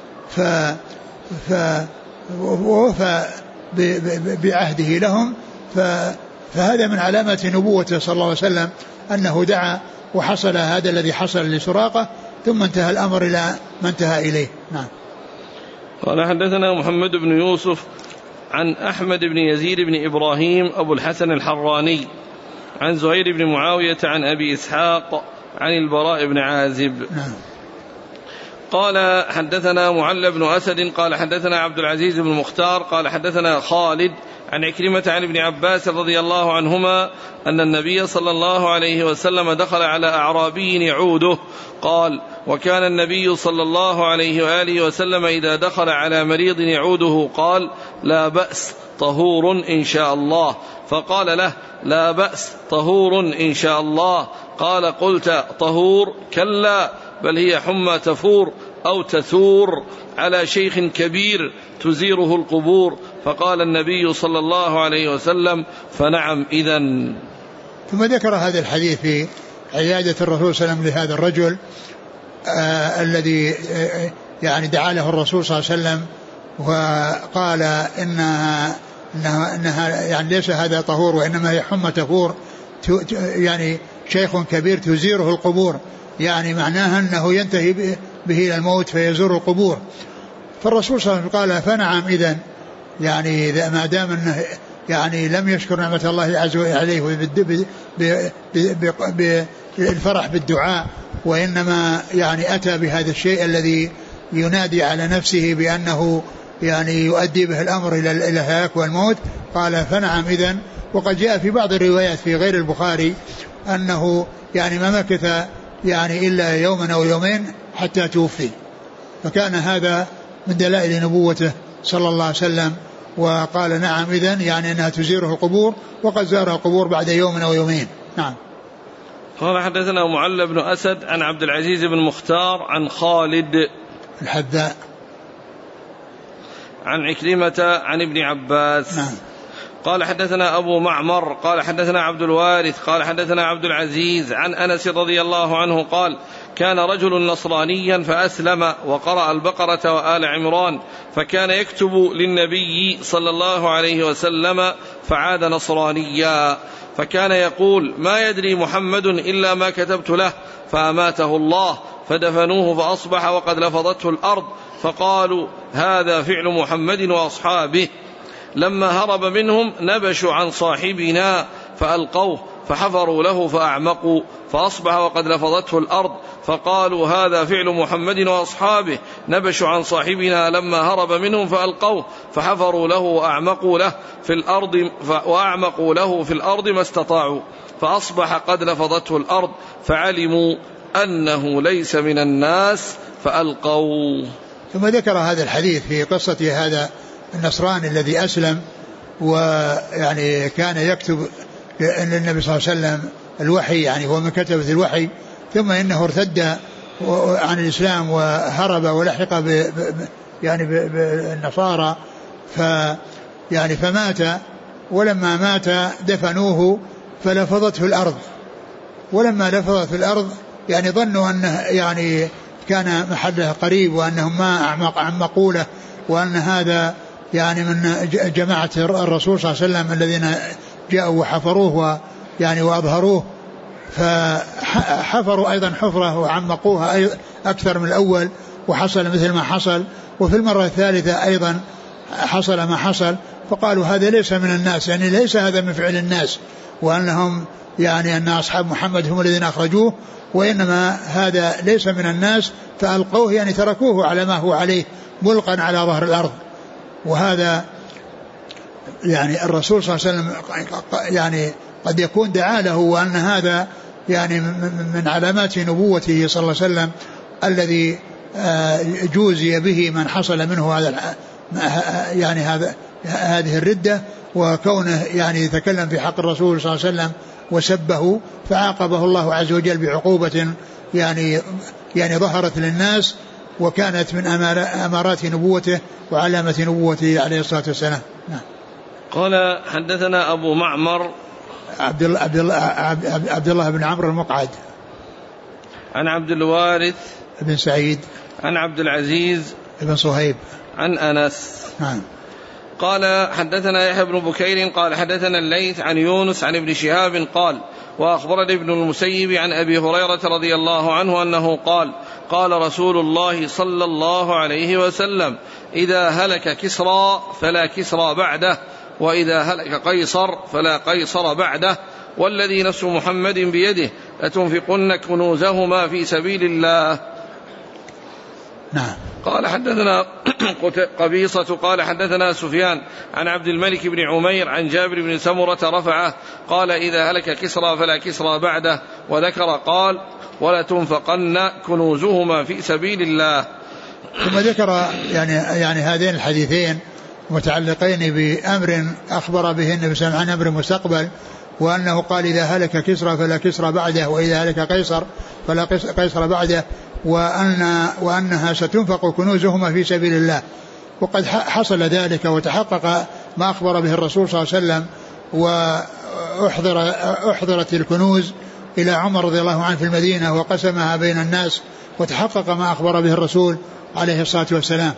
S2: ووفى بعهده لهم، فهذا من علامة نبوته صلى الله عليه وسلم أنه دعا وحصل هذا الذي حصل لسراقة، ثم انتهى الأمر إلى ما انتهى إليه. نعم.
S1: قال حدثنا محمد بن يوسف عن أحمد بن يزيد بن إبراهيم أبو الحسن الحراني عن زهير بن معاوية عن أبي إسحاق عن البراء بن عازب.
S2: نعم.
S1: قال حدثنا معل بن أسد قال حدثنا عبد العزيز بن مختار قال حدثنا خالد عن عكرمة عن ابن عباس رضي الله عنهما أن النبي صلى الله عليه وسلم دخل على أعرابي يعوده، قال وكان النبي صلى الله عليه وآله وسلم إذا دخل على مريض يعوده قال لا بأس طهور إن شاء الله، فقال له لا بأس طهور إن شاء الله، قال قلت طهور؟ كلا بل هي حمى تفور أو تثور على شيخ كبير تزيره القبور، فقال النبي صلى الله عليه وسلم فنعم إذن.
S2: ثم ذكر هذا الحديث في عيادة الرسول صلى الله عليه وسلم لهذا الرجل الذي يعني دعا له الرسول صلى الله عليه وسلم، وقال إنها يعني ليس هذا طهور، وإنما هي حمى تفور، يعني شيخ كبير تزيره القبور، يعني معناها أنه ينتهي به إلى الموت فيزور القبور. فالرسول صلى الله عليه وسلم قال فنعم إذن، يعني ما دام أنه يعني لم يشكر نعمة الله عز وجل عليه بالفرح بالدعاء، وإنما يعني أتى بهذا الشيء الذي ينادي على نفسه بأنه يعني يؤدي به الأمر إلى الهلاك والموت، قال فنعم إذن. وقد جاء في بعض الروايات في غير البخاري أنه يعني ما مكث يعني إلا يوما أو يومين حتى توفي، فكان هذا من دلائل نبوته صلى الله عليه وسلم. وقال نعم إذن يعني أنها تزيره القبور، وقد زارها القبور بعد يوم أو يومين. نعم.
S1: قال حدثنا معل بن أسد عن عبد العزيز بن مختار عن خالد
S2: الحذاء
S1: عن عكرمة عن ابن عباس.
S2: نعم.
S1: قال حدثنا أبو معمر قال حدثنا عبد الوارث قال حدثنا عبد العزيز عن أنس رضي الله عنه قال كان رجل نصرانيا فأسلم وقرأ البقرة وآل عمران فكان يكتب للنبي صلى الله عليه وسلم فعاد نصرانيا فكان يقول ما يدري محمد إلا ما كتبت له فأماته الله فدفنوه فأصبح وقد لفظته الأرض فقالوا هذا فعل محمد وأصحابه. لما هرب منهم نبشوا عن صاحبنا فألقوه فحفروا له فأعمقوا فأصبح وقد لفظته الأرض فقالوا هذا فعل محمد وأصحابه. نبشوا عن صاحبنا لما هرب منهم فألقوه فحفروا له وأعمقوا له في الأرض ما استطاعوا فأصبح قد لفظته الأرض فعلموا أنه ليس من الناس فألقوا.
S2: ثم ذكر هذا الحديث في قصة هذا النصراني الذي أسلم ويعني كان يكتب للنبي صلى الله عليه وسلم الوحي، يعني هو من كتبة الوحي، ثم إنه ارتد عن الإسلام وهرب ولحق بالنصارى فمات، ولما مات دفنوه فلفظته الأرض، ولما لفظت الأرض يعني ظنوا أنه يعني كان محله قريب وأنهم ما أعمقوا له، وأن هذا يعني من جماعة الرسول صلى الله عليه وسلم الذين جاءوا وحفروه يعني وأظهروه، فحفروا أيضا حفرة وعمقوها أكثر من الأول وحصل مثل ما حصل، وفي المرة الثالثة أيضا حصل ما حصل، فقالوا هذا ليس من الناس، يعني ليس هذا من فعل الناس، وأنهم يعني أن أصحاب محمد هم الذين أخرجوه، وإنما هذا ليس من الناس، فألقوه يعني تركوه على ما هو عليه ملقا على ظهر الأرض. وهذا يعني الرسول صلى الله عليه وسلم يعني قد يكون دعا له، وأن هذا يعني من علامات نبوته صلى الله عليه وسلم الذي جوزي به من حصل منه هذا يعني هذه الردة، وكونه يعني يتكلم في حق الرسول صلى الله عليه وسلم وسبه، فعاقبه الله عز وجل بعقوبة يعني ظهرت للناس وكانت من أمارات نبوته وعلامة نبوته عليه الصلاة والسلام. نعم.
S1: قال حدثنا أبو معمر
S2: عبد الله بن عمرو المقعد
S1: عن عبد الوارث
S2: بن سعيد
S1: عن عبد العزيز
S2: بن صهيب
S1: عن أنس.
S2: نعم.
S1: قال حدثنا يحيى بن بكير قال حدثنا الليث عن يونس عن ابن شهاب قال وأخبرني ابن المسيب عن أبي هريرة رضي الله عنه أنه قال قال رسول الله صلى الله عليه وسلم إذا هلك كسرى فلا كسرى بعده، وإذا هلك قيصر فلا قيصر بعده، والذي نفس محمد بيده لتنفقن كنوزهما في سبيل الله.
S2: نعم.
S1: قال حدثنا قبيصة قال حدثنا سفيان عن عبد الملك بن عمير عن جابر بن سمرة رفعه قال إذا هلك كسرى فلا كسرى بعده، وذكر قال ولا تنفقن كنوزهما في سبيل الله.
S2: ثم ذكر يعني هذين الحديثين متعلقين بأمر أخبر به النبي صلى الله عليه وسلم عن أمر مستقبل، وأنه قال إذا هلك كسرى فلا كسرى بعده، وإذا هلك قيصر فلا قيصر بعده، وأنها ستنفق كنوزهما في سبيل الله. وقد حصل ذلك وتحقق ما أخبر به الرسول صلى الله عليه وسلم، وأحضرت الكنوز إلى عمر رضي الله عنه في المدينة وقسمها بين الناس، وتحقق ما أخبر به الرسول عليه الصلاة والسلام.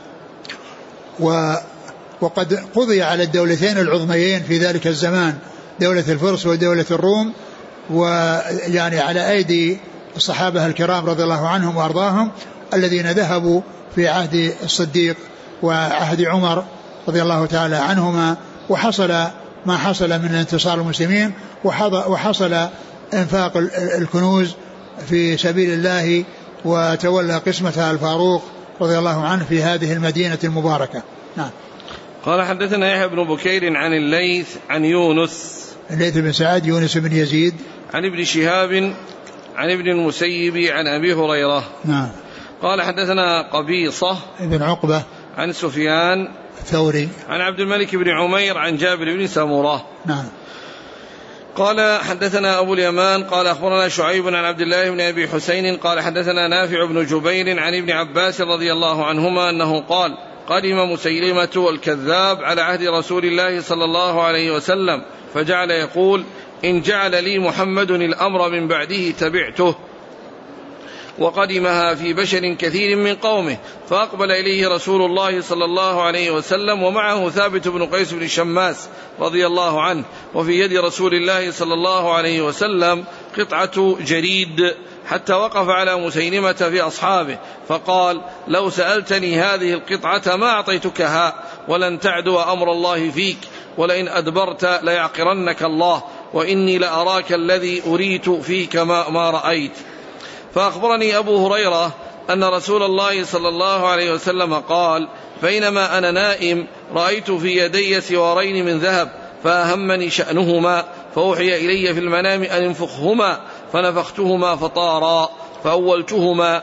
S2: وقد قضي على الدولتين العظميين في ذلك الزمان، دولة الفرس ودولة الروم، ويعني على أيدي الصحابة الكرام رضي الله عنهم وأرضاهم الذين ذهبوا في عهد الصديق وعهد عمر رضي الله تعالى عنهما، وحصل ما حصل من انتصار المسلمين، وحصل انفاق الكنوز في سبيل الله، وتولى قسمتها الفاروق رضي الله عنه في هذه المدينة المباركة. نعم.
S1: قال حدثنا يحيى بن بكير عن الليث عن يونس
S2: الليث بن سعد يونس بن يزيد
S1: عن ابن شهاب عن ابن المسيب عن أبي هريرة.
S2: نعم.
S1: قال حدثنا قبيصة
S2: ابن عقبة
S1: عن سفيان
S2: الثوري
S1: عن عبد الملك بن عمير عن جابر بن سمرة.
S2: نعم.
S1: قال حدثنا أبو اليمان قال أخبرنا شعيب عن عبد الله بن أبي حسين قال حدثنا نافع بن جبير عن ابن عباس رضي الله عنهما أنه قال قدم مسيلمة الكذاب على عهد رسول الله صلى الله عليه وسلم فجعل يقول: إن جعل لي محمد الأمر من بعده تبعته. وقدمها في بشر كثير من قومه، فأقبل إليه رسول الله صلى الله عليه وسلم ومعه ثابت بن قيس بن شماس رضي الله عنه، وفي يد رسول الله صلى الله عليه وسلم قطعة جريد، حتى وقف على مسيلمة في أصحابه فقال: لو سألتني هذه القطعة ما أعطيتكها، ولن تعدو أمر الله فيك، ولئن أدبرت ليعقرنك الله، وإني لأراك الذي أريت فيك ما رأيت. فأخبرني أبو هريرة أن رسول الله صلى الله عليه وسلم قال: بينما أنا نائم رأيت في يدي سوارين من ذهب فأهمني شأنهما، فأوحي إلي في المنام أن انفخهما، فنفختهما فطارا، فأولتهما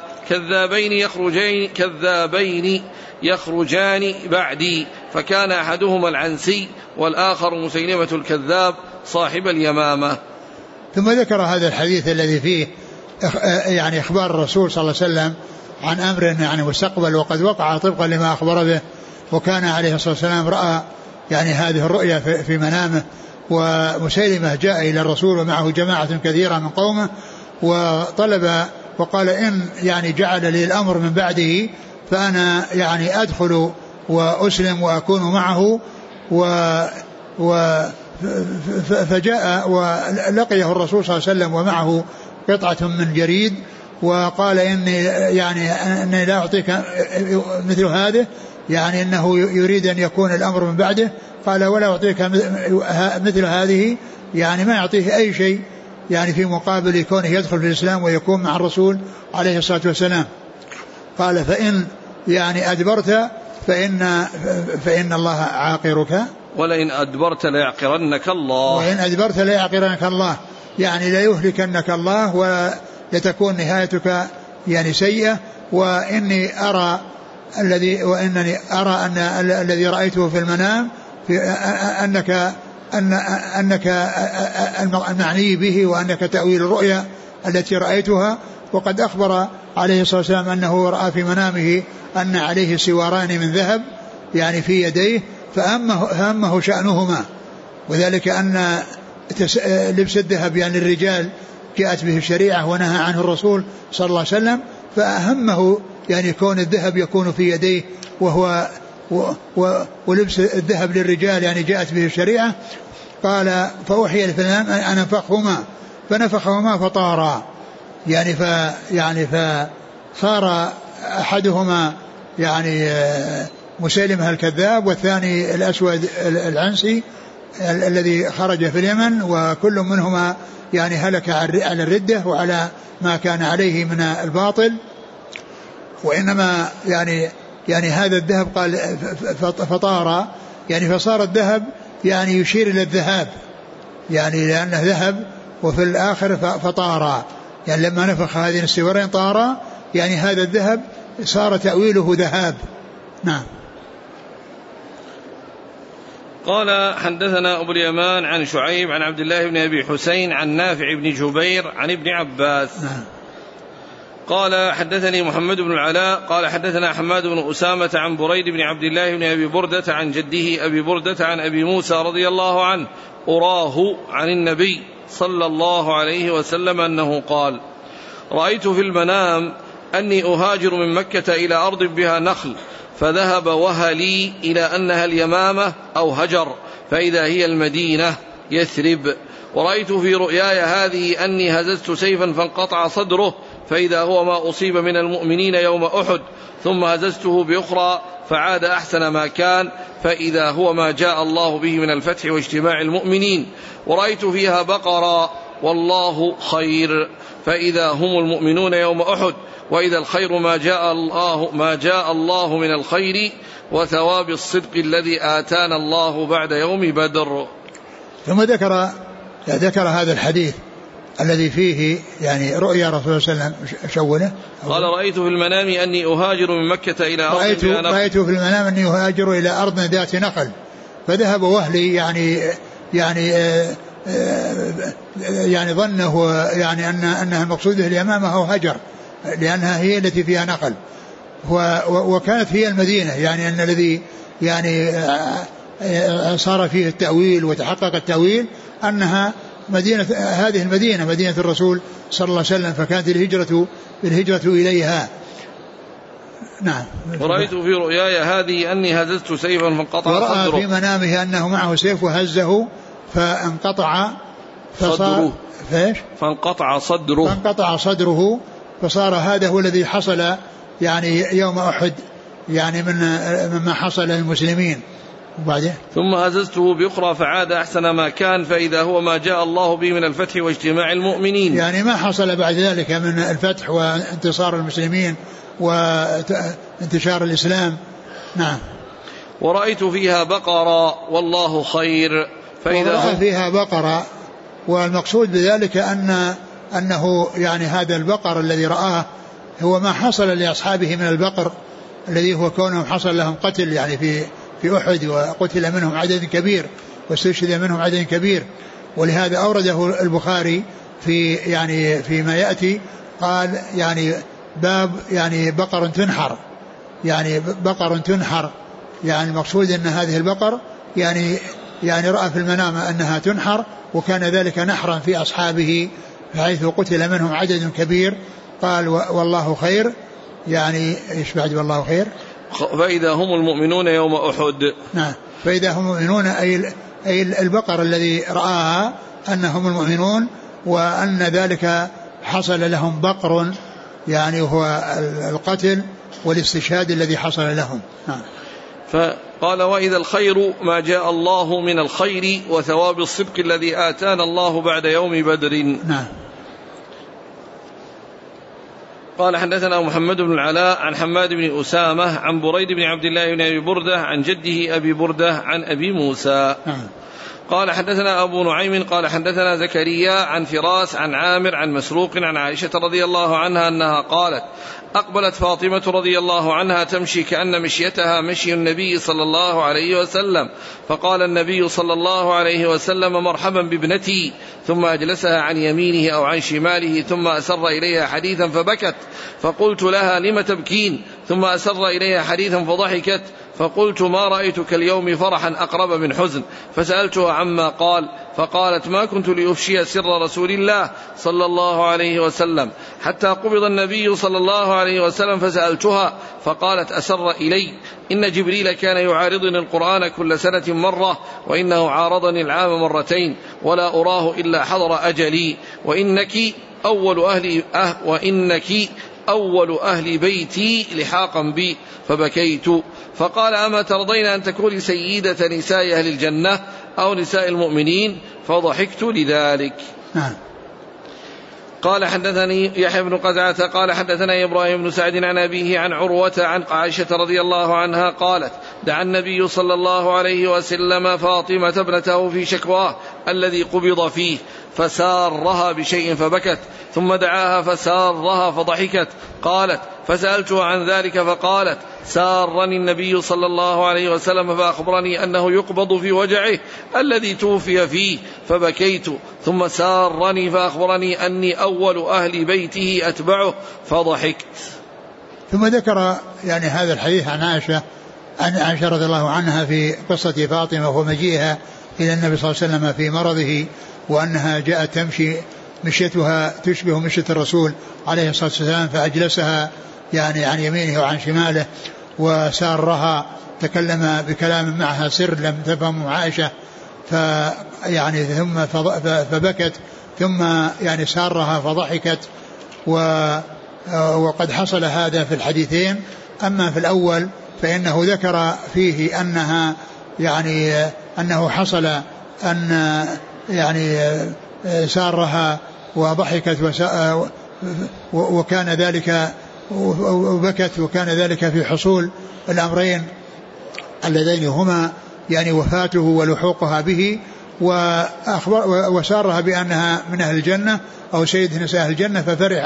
S1: كذابين يخرجان بعدي، فكان أحدهما العنسي والآخر مسيلمة الكذاب صاحب اليمامة.
S2: ثم ذكر هذا الحديث الذي فيه يعني إخبار الرسول صلى الله عليه وسلم عن أمر يعني مستقبل وقد وقع طبقا لما أخبر به. وكان عليه الصلاة والسلام رأى يعني هذه الرؤيا في منامه، ومسيلمة جاء إلى الرسول ومعه جماعة كثيرة من قومه وطلب وقال: إن يعني جعل لي الأمر من بعده فأنا يعني أدخل وأسلم وأكون معه. فجاء ولقيه الرسول صلى الله عليه وسلم ومعه قطعة من جريد، وقال: إني لا أعطيك مثل هذه، يعني إنه يريد أن يكون الأمر من بعده. قال: ولا أعطيك مثل هذه، يعني ما يعطيه أي شيء يعني في مقابل كونه يدخل في الإسلام ويكون مع الرسول عليه الصلاة والسلام. قال: فإن يعني أدبرت فإن الله عاقرك،
S1: ولئن أدبرت ليعقرنك الله،
S2: وإن أدبرت ليعقرنك الله، يعني لا يهلكنك الله ولتكون نهايتك يعني سيئة. وإني أرى أن الذي رأيته في المنام أنك المعني به، وأنك تأويل الرؤيا التي رأيتها. وقد أخبر عليه الصلاة والسلام أنه رأى في منامه أن عليه سواران من ذهب يعني في يديه، فأهمه شأنهما، وذلك أن لبس الذهب يعني الرجال جاءت به الشريعة ونهى عنه الرسول صلى الله عليه وسلم، فأهمه يعني كون الذهب يكون في يديه، وهو ولبس الذهب للرجال يعني جاءت به الشريعة. قال: فأوحي في المنام أن انفخهما، فنفخهما فطارا، يعني فصار أحدهما يعني مسيلمة الكذاب، والثاني الأسود العنسي الذي خرج في اليمن، وكل منهما يعني هلك على الردة وعلى ما كان عليه من الباطل. وإنما يعني هذا الذهب قال فطار، يعني فصار الذهب يعني يشير إلى الذهاب، يعني لأنه ذهب، وفي الآخر فطار، يعني لما نفخ هذه السوارين طار، يعني هذا الذهب صار تأويله ذهاب. نعم.
S1: قال: حدثنا أبو اليمان عن شعيب عن عبد الله بن أبي حسين عن نافع بن جبير عن ابن عباس.
S2: نعم.
S1: قال: حدثني محمد بن العلاء قال: حدثنا حماد بن أسامة عن بريد بن عبد الله بن أبي بردة عن جده أبي بردة عن أبي موسى رضي الله عنه أراه عن النبي صلى الله عليه وسلم أنه قال: رأيت في المنام أني أهاجر من مكة إلى أرض بها نخل، فذهب وهلي إلى أنها اليمامة أو هجر، فإذا هي المدينة يثرب. ورأيت في رؤياي هذه أني هززت سيفا فانقطع صدره، فإذا هو ما أصيب من المؤمنين يوم أحد، ثم هززته بأخرى فعاد أحسن ما كان، فإذا هو ما جاء الله به من الفتح واجتماع المؤمنين. ورأيت فيها بقرة والله خير، فإذا هم المؤمنون يوم أحد، وإذا الخير ما جاء الله من الخير، وثواب الصدق الذي آتانا الله بعد يوم بدر.
S2: ثم ذكر هذا الحديث الذي فيه يعني رؤيا رسول الله صلى الله عليه وسلم شوله.
S1: قال: رأيت في المنام أني أهاجر من مكة إلى أرض ذات نخل.
S2: رأيت في المنام أني أهاجر إلى أرض ذات نخل، فذهب وهلي يعني ظنه يعني أنها المقصود اليمامة أو هجر، لأنها هي التي فيها نخل. وكانت هي المدينة، يعني أن الذي يعني صار فيه التأويل وتحقق التأويل أنها مدينة، هذه المدينة مدينة الرسول صلى الله عليه وسلم، فكانت الهجرة إليها. نعم.
S1: ورأيت في رؤياي هذه أني هززت سيفا فانقطع صدره.
S2: ورأى في منامه أنه معه سيف وهزه فانقطع
S1: صدره.
S2: فانقطع صدره فصار هذا هو الذي حصل يعني يوم أحد، يعني مما حصل للمسلمين. وبعدين
S1: ثم هززته بأخرى فعاد أحسن ما كان، فإذا هو ما جاء الله به من الفتح واجتماع المؤمنين.
S2: يعني ما حصل بعد ذلك من الفتح وانتصار المسلمين وانتشار الإسلام. نعم.
S1: ورأيت فيها بقرة والله خير،
S2: ورأى فيها بقرة، والمقصود بذلك أنه يعني هذا البقر الذي رآه هو ما حصل لأصحابه من البقر الذي هو كونهم حصل لهم قتل يعني في أحد، وقتل منهم عدد كبير واستشهد منهم عدد كبير. ولهذا أورده البخاري فيما يأتي، قال يعني باب يعني بقر تنحر، يعني بقر تنحر، يعني المقصود أن هذه البقر يعني رأى في المنام أنها تنحر، وكان ذلك نحرا في أصحابه حيث قتل منهم عدد كبير. قال والله خير، يعني ايش بعد والله خير؟
S1: فإذا هم المؤمنون يوم أحد.
S2: نعم. فإذا هم المؤمنون أي البقر الذي رآها أنهم المؤمنون، وأن ذلك حصل لهم بقر، يعني هو القتل والاستشهاد الذي حصل لهم. نعم.
S1: فقال وإذا الخير ما جاء الله من الخير وثواب الصدق الذي آتانا الله بعد يوم بدر.
S2: نعم.
S1: قال حدثنا محمد بن العلاء عن حماد بن أسامة عن بريد بن عبد الله بن أبي بردة عن جده أبي بردة عن أبي موسى. قال حدثنا أبو نعيم قال حدثنا زكريا عن فراس عن عامر عن مسروق عن عائشة رضي الله عنها أنها قالت أقبلت فاطمة رضي الله عنها تمشي كأن مشيتها مشي النبي صلى الله عليه وسلم، فقال النبي صلى الله عليه وسلم مرحبا بابنتي، ثم أجلسها عن يمينه أو عن شماله، ثم أسر إليها حديثا فبكت، فقلت لها لم تبكين؟ ثم أسر إليها حديثا فضحكت، فقلت ما رأيتك اليوم فرحا أقرب من حزن، فسألتها عما قال، فقالت ما كنت لأفشي سر رسول الله صلى الله عليه وسلم حتى قبض النبي صلى الله عليه وسلم، فسألتها فقالت أسر إلي إن جبريل كان يعارضني القرآن كل سنة مرة، وإنه عارضني العام مرتين، ولا أراه إلا حضر أجلي، وإنك أول أهل بيتي لحاقا بي، فبكيت. فقال أما ترضين أن تكوني سيدة نساء أهل الجنة أو نساء المؤمنين؟ فضحكت لذلك. قال حدثني يحيى بن قزعة قال حدثنا إبراهيم بن سعد عن أبيه عن عروة عن عائشة رضي الله عنها قالت دعا النبي صلى الله عليه وسلم فاطمة ابنته في شكواه الذي قبض فيه، فسارها بشيء فبكت، ثم دعاها فسارها فضحكت. قالت فسألتها عن ذلك فقالت سارني النبي صلى الله عليه وسلم فأخبرني أنه يقبض في وجعه الذي توفي فيه، فبكيت، ثم سارني فأخبرني أني أول أهل بيته أتبعه، فضحكت.
S2: ثم ذكر يعني هذا الحديث عن عائشة رضي الله عنها في قصة فاطمة ومجيئها إلى النبي صلى الله عليه وسلم في مرضه، وأنها جاءت تمشي مشيتها تشبه مشية الرسول عليه الصلاة والسلام، فأجلسها يعني عن يمينه وعن شماله وسارها، تكلم بكلام معها سر لم تفهمه عائشة، فيعني ثم فبكت، ثم يعني سارها فضحكت. وقد حصل هذا في الحديثين. أما في الأول فإنه ذكر فيه أنها يعني أنه حصل أن يعني سارها وضحكت وكان ذلك وبكت، وكان ذلك في حصول الأمرين اللذين هما يعني وفاته ولحوقها به، وسارها بأنها من أهل الجنة أو سيد نساء أهل الجنة،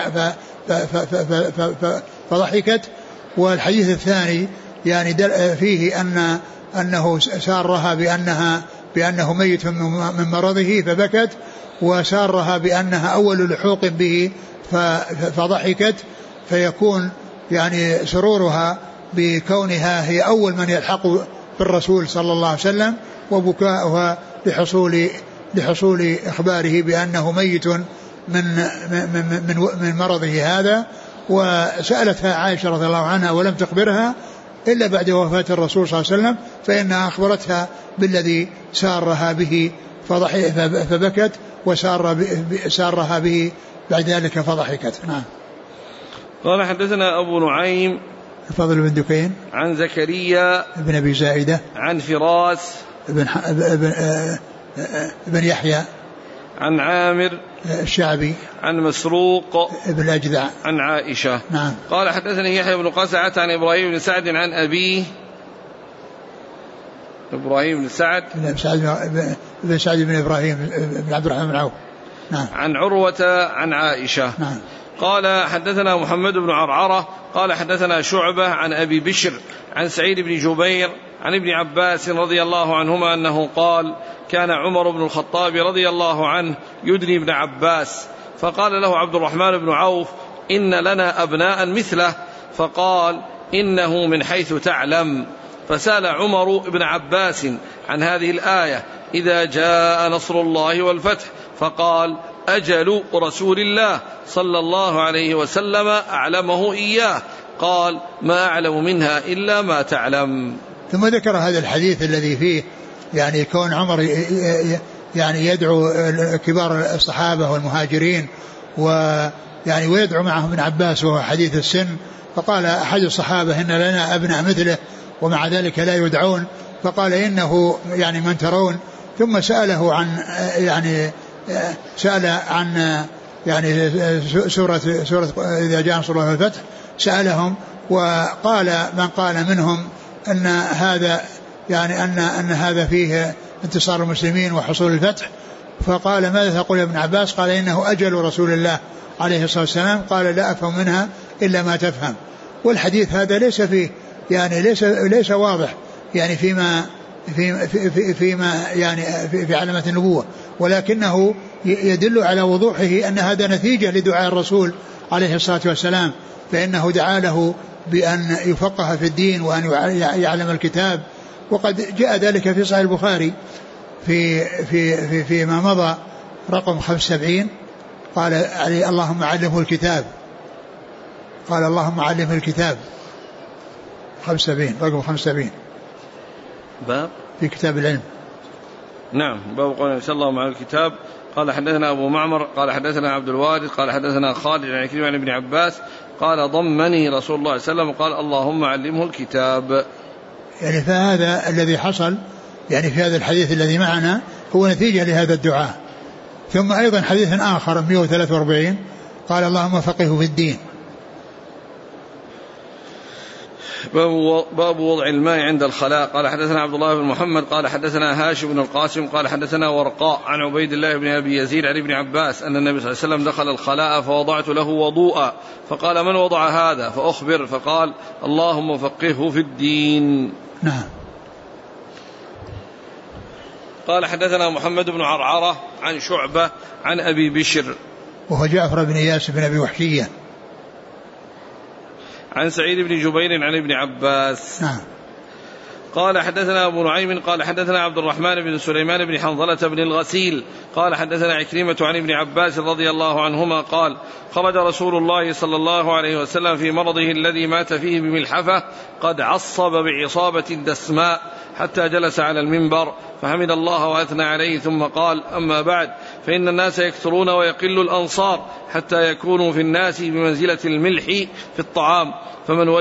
S2: فضحكت. والحديث الثاني يعني فيه أنه سارها بأنه ميت من مرضه فبكت، وسارها بأنها أول لحوق به فضحكت، فيكون يعني سرورها بكونها هي أول من يلحق بالرسول صلى الله عليه وسلم، وبكاؤها لحصول إخباره بأنه ميت من مرضه هذا. وسألتها عائشة رضي الله عنها ولم تخبرها إلا بعد وفاة الرسول صلى الله عليه وسلم، فإنها أخبرتها بالذي سارها به فبكت، وسارها به بعد ذلك فضحكت. نعم.
S1: قال حدثنا أبو نعيم
S2: الفضل بن دكين
S1: عن زكريا
S2: بن أبي زائدة
S1: عن فراس
S2: بن يحيى
S1: عن عامر
S2: الشعبي
S1: عن مسروق
S2: ابن الأجدع
S1: عن عائشة.
S2: نعم.
S1: قال حدثني يحيى بن قزعة عن إبراهيم بن سعد عن أبيه إبراهيم بن سعد
S2: بن سعد بن إبراهيم بن عبد الرحمن بن عوف. نعم.
S1: عن عروة عن عائشة.
S2: نعم.
S1: قال حدثنا محمد بن عرعرة قال حدثنا شعبة عن أبي بشر عن سعيد بن جبير عن ابن عباس رضي الله عنهما أنه قال كان عمر بن الخطاب رضي الله عنه يدني ابن عباس، فقال له عبد الرحمن بن عوف إن لنا أبناء مثله، فقال إنه من حيث تعلم. فسأل عمر بن عباس عن هذه الآية إذا جاء نصر الله والفتح، فقال أجل رسول الله صلى الله عليه وسلم أعلمه إياه، قال ما أعلم منها إلا ما تعلم.
S2: ثم ذكر هذا الحديث الذي فيه يعني كون عمر يعني يدعو كبار الصحابة والمهاجرين ويعني ويدعو معهم ابن عباس وهو حديث السن، فقال أحد الصحابة إن لنا أبناء مثله ومع ذلك لا يدعون، فقال إنه يعني من ترون. ثم سأله عن يعني سأل عن يعني سورة إذا جاء نصر الله والفتح، سألهم وقال من قال منهم أن هذا يعني أن هذا فيه انتصار المسلمين وحصول الفتح، فقال ماذا تقول يا ابن عباس؟ قال إنه أجل رسول الله عليه الصلاة والسلام، قال لا أفهم منها إلا ما تفهم. والحديث هذا ليس فيه يعني ليس واضح يعني فيما يعني في علامة النبوة، ولكنه يدل على وضوحه أن هذا نتيجة لدعاء الرسول عليه الصلاة والسلام، فإنه دعا له بأن يفقه في الدين وأن يعلم الكتاب. وقد جاء ذلك في صحيح البخاري فيما مضى رقم 75 قال اللهم علمه الكتاب، قال اللهم علمه الكتاب 75 رقم 75
S1: باب
S2: في كتاب العلم.
S1: نعم باب قول إن شاء الله مع الكتاب. قال حدثنا أبو معمر قال حدثنا عبد الوارث قال حدثنا خالد عن عكرمة عن ابن عباس قال ضمني رسول الله صلى الله عليه وسلم قال اللهم علمه الكتاب.
S2: يعني فهذا الذي حصل يعني في هذا الحديث الذي معنا هو نتيجة لهذا الدعاء. ثم أيضا حديث آخر 143 قال اللهم فقهه في الدين.
S1: باب وضع الماء عند الخلاء. قال حدثنا عبد الله بن محمد قال حدثنا هاشم بن القاسم قال حدثنا ورقاء عن عبيد الله بن أبي يزيد عن ابن عباس أن النبي صلى الله عليه وسلم دخل الخلاء فوضعت له وضوءا، فقال من وضع هذا؟ فأخبر، فقال اللهم فقهه في الدين.
S2: نعم.
S1: قال حدثنا محمد بن عرعرة عن شعبة عن أبي بشر
S2: وهو جعفر بن إياس بن أبي وحشية
S1: عن سعيد بن جبير عن ابن عباس.
S2: نعم.
S1: قال حدثنا أبو نعيم قال حدثنا عبد الرحمن بن سليمان بن حنظلة بن الغسيل قال حدثنا عكرمة عن ابن عباس رضي الله عنهما قال خرج رسول الله صلى الله عليه وسلم في مرضه الذي مات فيه بملحفة قد عصب بعصابة دسماء حتى جلس على المنبر فحمد الله وأثنى عليه ثم قال أما بعد فإن الناس يكثرون ويقل الأنصار حتى يكونوا في الناس بمنزلة الملح في الطعام، فمن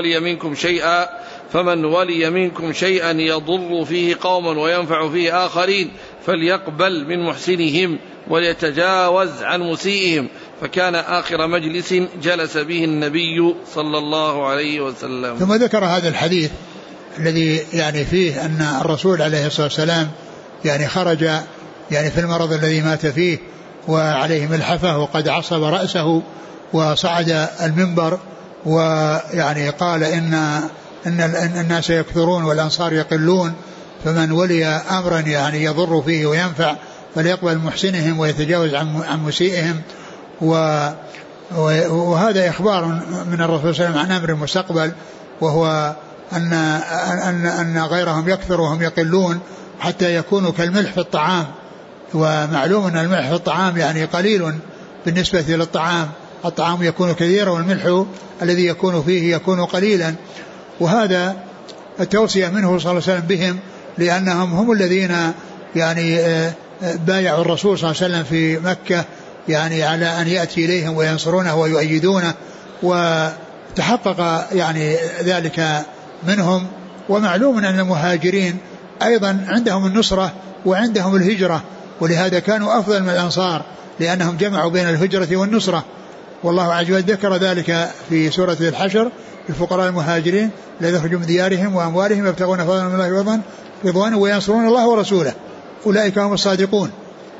S1: ولي منكم شيئا يضر فيه قوما وينفع فيه آخرين فليقبل من محسنهم وليتجاوز عن مسيئهم. فكان آخر مجلس جلس به النبي صلى الله عليه وسلم.
S2: ثم ذكر هذا الحديث الذي يعني فيه أن الرسول عليه الصلاة والسلام يعني خرج يعني في المرض الذي مات فيه وعليه ملحفة وقد عصب رأسه وصعد المنبر ويعني قال إن الناس يكثرون والأنصار يقلون، فمن ولي أمرا يعني يضر فيه وينفع فليقبل محسنهم ويتجاوز عن مسيئهم. وهذا إخبار من الرسول صلى الله عليه وسلم عن أمر المستقبل، وهو أن غيرهم يكثر وهم يقلون حتى يكونوا كالملح في الطعام. ومعلوم أن الملح في الطعام يعني قليل بالنسبة للطعام، الطعام يكون كثيرا والملح الذي يكون فيه يكون قليلا. وهذا التوصية منه صلى الله عليه وسلم بهم، لأنهم هم الذين يعني بايعوا الرسول صلى الله عليه وسلم في مكة يعني على أن يأتي إليهم وينصرونه ويؤيدونه، وتحقق يعني ذلك منهم. ومعلوم أن المهاجرين أيضا عندهم النصرة وعندهم الهجرة، ولهذا كانوا أفضل من الأنصار لأنهم جمعوا بين الهجرة والنصرة. والله عز وجل ذكر ذلك في سورة الحشر: الفقراء المهاجرين الذين يخرجون من ديارهم وأموالهم يبتغون فضلا من الله ورضوانه وينصرون الله ورسوله أولئك هم الصادقون.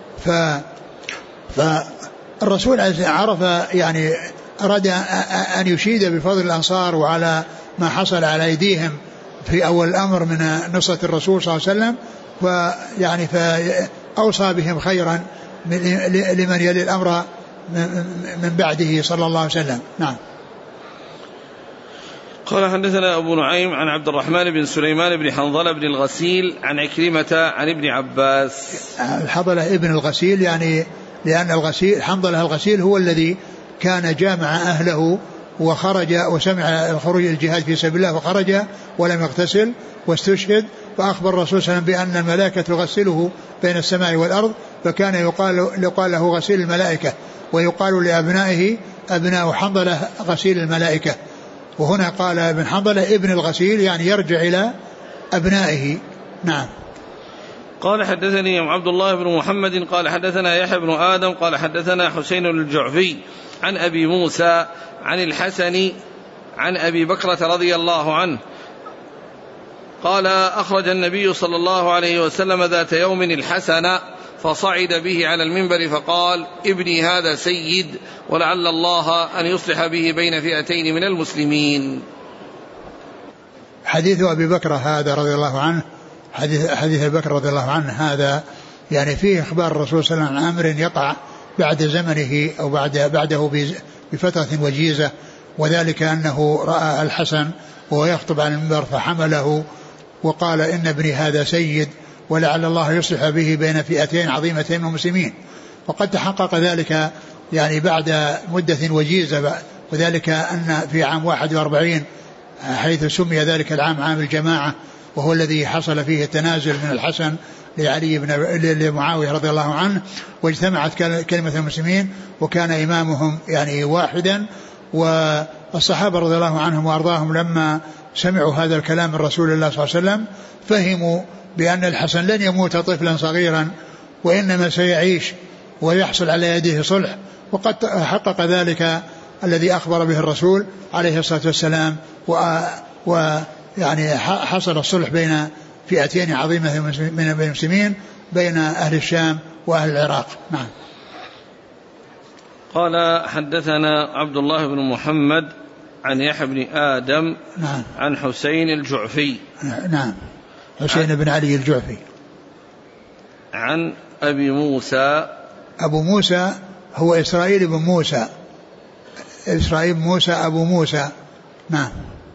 S2: فالرسول عرف يعني أراد أن يشيد بفضل الأنصار وعلى ما حصل على أيديهم في أول الأمر من نصرة الرسول صلى الله عليه وسلم، ويعني فأوصى بهم خيرا لمن يلي الأمر من بعده صلى الله عليه وسلم. نعم.
S1: قال حدثنا أبو نعيم عن عبد الرحمن بن سليمان بن حنظلة بن الغسيل عن عكرمة عن ابن عباس.
S2: حنظلة ابن الغسيل يعني لأن الغسيل حنظلة الغسيل هو الذي كان جامع أهله وخرج وسمع الخروج الجهاد في سبيل الله فخرج ولم يغتسل واستشهد، فأخبر الرسول صلى الله عليه وسلم بأن الملائكة تغسله بين السماء والأرض، فكان يقال له غسيل الملائكة، ويقال لأبنائه أبناء حنظلة غسيل الملائكة. وهنا قال ابن حنظلة ابن الغسيل يعني يرجع إلى أبنائه. نعم.
S1: قال حدثني عبد الله بن محمد قال حدثنا يحيى بن آدم قال حدثنا حسين الجعفي عن أبي موسى عن الحسن عن أبي بكرة رضي الله عنه قال أخرج النبي صلى الله عليه وسلم ذات يوم الحسن فصعد به على المنبر فقال: ابني هذا سيد ولعل الله أن يصلح به بين فئتين من المسلمين.
S2: حديث أبي بكر هذا رضي الله عنه، حديث أبي بكر رضي الله عنه هذا يعني فيه إخبار الرسول صلى الله عليه وسلم عن أمر يقع بعد زمنه أو بعده بفترة وجيزة، وذلك أنه رأى الحسن وهو يخطب على المنبر فحمله وقال: إن ابني هذا سيد ولعل الله يصلح به بين فئتين عظيمتين من المسلمين. وقد تحقق ذلك يعني بعد مدة وجيزة، وذلك أن في عام 41 حيث سمي ذلك العام عام الجماعة، وهو الذي حصل فيه التنازل من الحسن لمعاوية رضي الله عنه، واجتمعت كلمة المسلمين وكان إمامهم يعني واحدا. والصحابة رضي الله عنهم وأرضاهم لما سمعوا هذا الكلام من رسول الله صلى الله عليه وسلم فهموا بأن الحسن لن يموت طفلا صغيرا، وإنما سيعيش ويحصل على يده صلح. وقد حقق ذلك الذي أخبر به الرسول عليه الصلاة والسلام، ويعني حصل الصلح بين فئتين عظيمة من المسلمين بين أهل الشام وأهل العراق. نعم.
S1: قال حدثنا عبد الله بن محمد عن يحيى بن آدم.
S2: نعم.
S1: عن حسين الجعفي.
S2: نعم. حسين بن علي الجعفي.
S1: عن أبي موسى.
S2: أبو موسى هو إسرائيل بن موسى، إسرائيل بن موسى أبو موسى. نعم.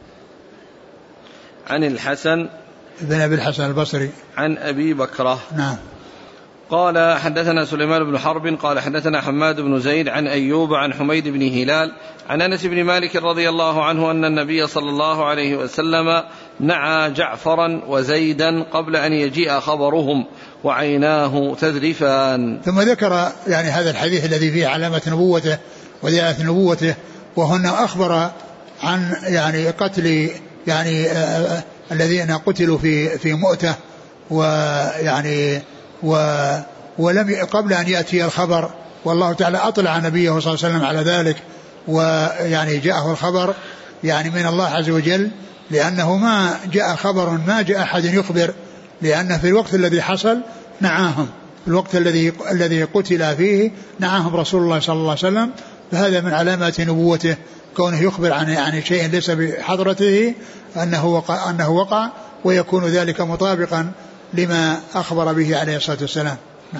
S1: عن الحسن
S2: بن أبي الحسن البصري.
S1: عن أبي بكرة.
S2: نعم.
S1: قال حدثنا سليمان بن حرب قال حدثنا حماد بن زيد عن أيوب عن حميد بن هلال عن أنس بن مالك رضي الله عنه أن النبي صلى الله عليه وسلم نعى جعفرا وزيدا قبل أن يجيء خبرهم وعيناه تذرفان.
S2: ثم ذكر يعني هذا الحديث الذي فيه علامة نبوته ودلالة نبوته، وهنا أخبر عن يعني قتل يعني الذين قتلوا في مؤتة، ويعني ولم قبل أن يأتي الخبر، والله تعالى أطلع نبيه صلى الله عليه وسلم على ذلك، ويعني جاءه الخبر يعني من الله عز وجل، لأنه ما جاء خبر ما جاء أحد يخبر، لأن في الوقت الذي حصل نعاهم، في الوقت الذي قتل فيه نعاهم رسول الله صلى الله عليه وسلم. فهذا من علامات نبوته كونه يخبر عن شيء ليس بحضرته أنه وقع، ويكون ذلك مطابقا لما أخبر به عليه الصلاة والسلام. نعم.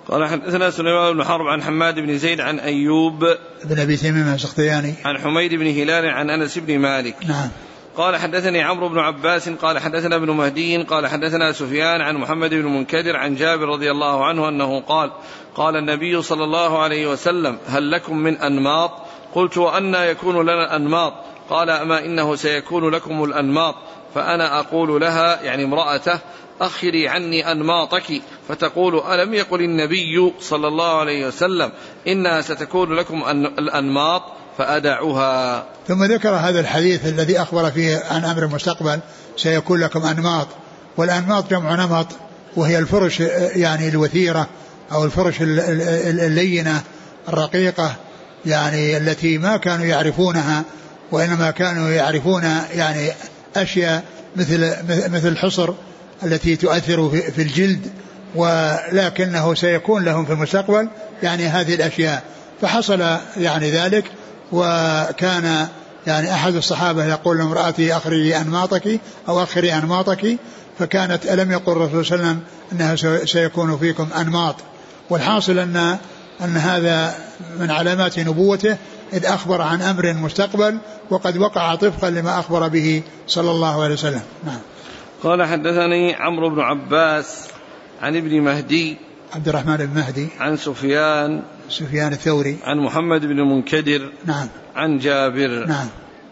S1: قال حدثنا سليمان بن حرب عن حماد بن زيد عن أيوب
S2: بن أبي تميم السختياني
S1: عن حميد بن هلال عن أنس بن مالك.
S2: نعم.
S1: قال حدثني عمرو بن عباس قال حدثنا ابن مهدي قال حدثنا سفيان عن محمد بن منكدر عن جابر رضي الله عنه أنه قال قال النبي صلى الله عليه وسلم هل لكم من أنماط؟ قلت وأنى يكون لنا أنماط؟ قال أما إنه سيكون لكم الأنماط. فأنا أقول لها يعني امرأته أخري عني أنماطك، فتقول ألم يقل النبي صلى الله عليه وسلم إنها ستكون لكم الأنماط؟ فأدعوها.
S2: ثم ذكر هذا الحديث الذي أخبر فيه عن أمر المستقبل سيكون لكم أنماط. والأنماط جمع نمط، وهي الفرش يعني الوثيرة أو الفرش اللينة الرقيقة، يعني التي ما كانوا يعرفونها، وإنما كانوا يعرفون يعني أشياء مثل الحصر التي تؤثر في الجلد، ولكنه سيكون لهم في المستقبل يعني هذه الأشياء. فحصل يعني ذلك، وكان يعني أحد الصحابة يقول لامرأتي أخرجي أنماطك أو أخري أنماطك، فكانت ألم يقل الرسول صلى الله عليه وسلم أنها سيكون فيكم أنماط. والحاصل أن هذا من علامات نبوته، إذ أخبر عن أمر مستقبل وقد وقع طبقا لما أخبر به صلى الله عليه وسلم. نعم.
S1: قال حدثني عمرو بن عباس عن ابن مهدي
S2: عبد الرحمن بن مهدي عن
S1: سفيان
S2: الثوري
S1: عن محمد بن منكدر
S2: نعم
S1: عن جابر.
S2: نعم.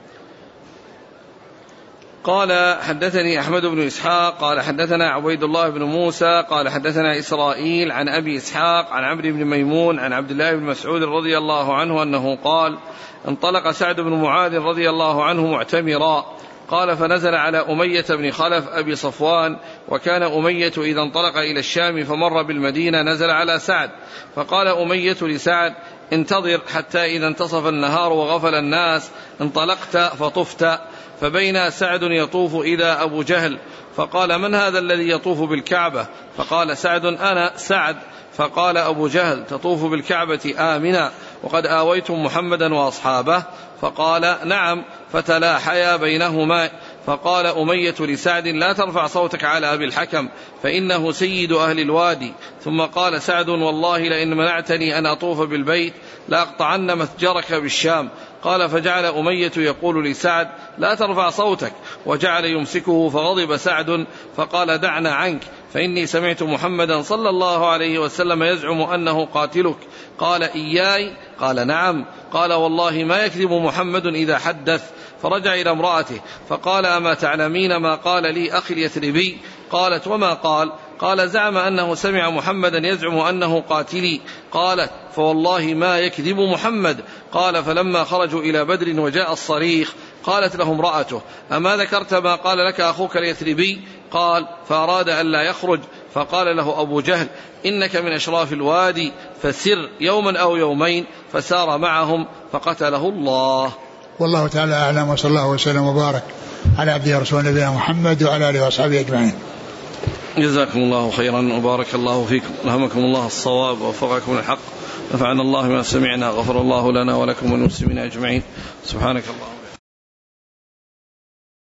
S1: قال حدثني أحمد بن إسحاق قال حدثنا عبيد الله بن موسى قال حدثنا إسرائيل عن أبي إسحاق عن عمرو بن ميمون عن عبد الله بن مسعود رضي الله عنه أنه قال انطلق سعد بن معاذ رضي الله عنه معتمرا، قال فنزل على أمية بن خلف أبي صفوان، وكان أمية إذا انطلق إلى الشام فمر بالمدينة نزل على سعد، فقال أمية لسعد انتظر حتى إذا انتصف النهار وغفل الناس انطلقت فطفت. فبين سعد يطوف إذا أبو جهل، فقال من هذا الذي يطوف بالكعبة؟ فقال سعد أنا سعد. فقال أبو جهل تطوف بالكعبة آمنا وقد آويتم محمدا وأصحابه؟ فقال نعم، فتلاحيا بينهما. فقال أمية لسعد لا ترفع صوتك على أبي الحكم فإنه سيد أهل الوادي. ثم قال سعد والله لئن منعتني أن أطوف بالبيت لأقطعن متجرك بالشام. قال فجعل أمية يقول لسعد لا ترفع صوتك، وجعل يمسكه، فغضب سعد فقال دعنا عنك فإني سمعت محمدا صلى الله عليه وسلم يزعم أنه قاتلك. قال إياي؟ قال نعم. قال والله ما يكذب محمد إذا حدث. فرجع إلى امرأته فقال أما تعلمين ما قال لي أخي اليثربي؟ قالت وما قال؟ قال زعم أنه سمع محمدا يزعم أنه قاتلي. قالت فوالله ما يكذب محمد. قال فلما خرجوا إلى بدر وجاء الصريخ قالت له امرأته أما ذكرت ما قال لك أخوك اليثربي؟ قال فأراد أن لا يخرج، فقال له أبو جهل إنك من أشراف الوادي فسر يوما أو يومين، فسار معهم فقتله الله.
S2: والله تعالى أعلم، وصلى الله وسلم وبارك على عبده ورسوله نبينا محمد وعلى آله وأصحابه أجمعين.
S1: جزاكم الله خيرا وبارك الله فيكم، ألهمكم الله الصواب ووفقكم الحق، نفعنا الله ما سمعنا، غفر الله لنا ولكم والمسلمين أجمعين. سبحانك الله.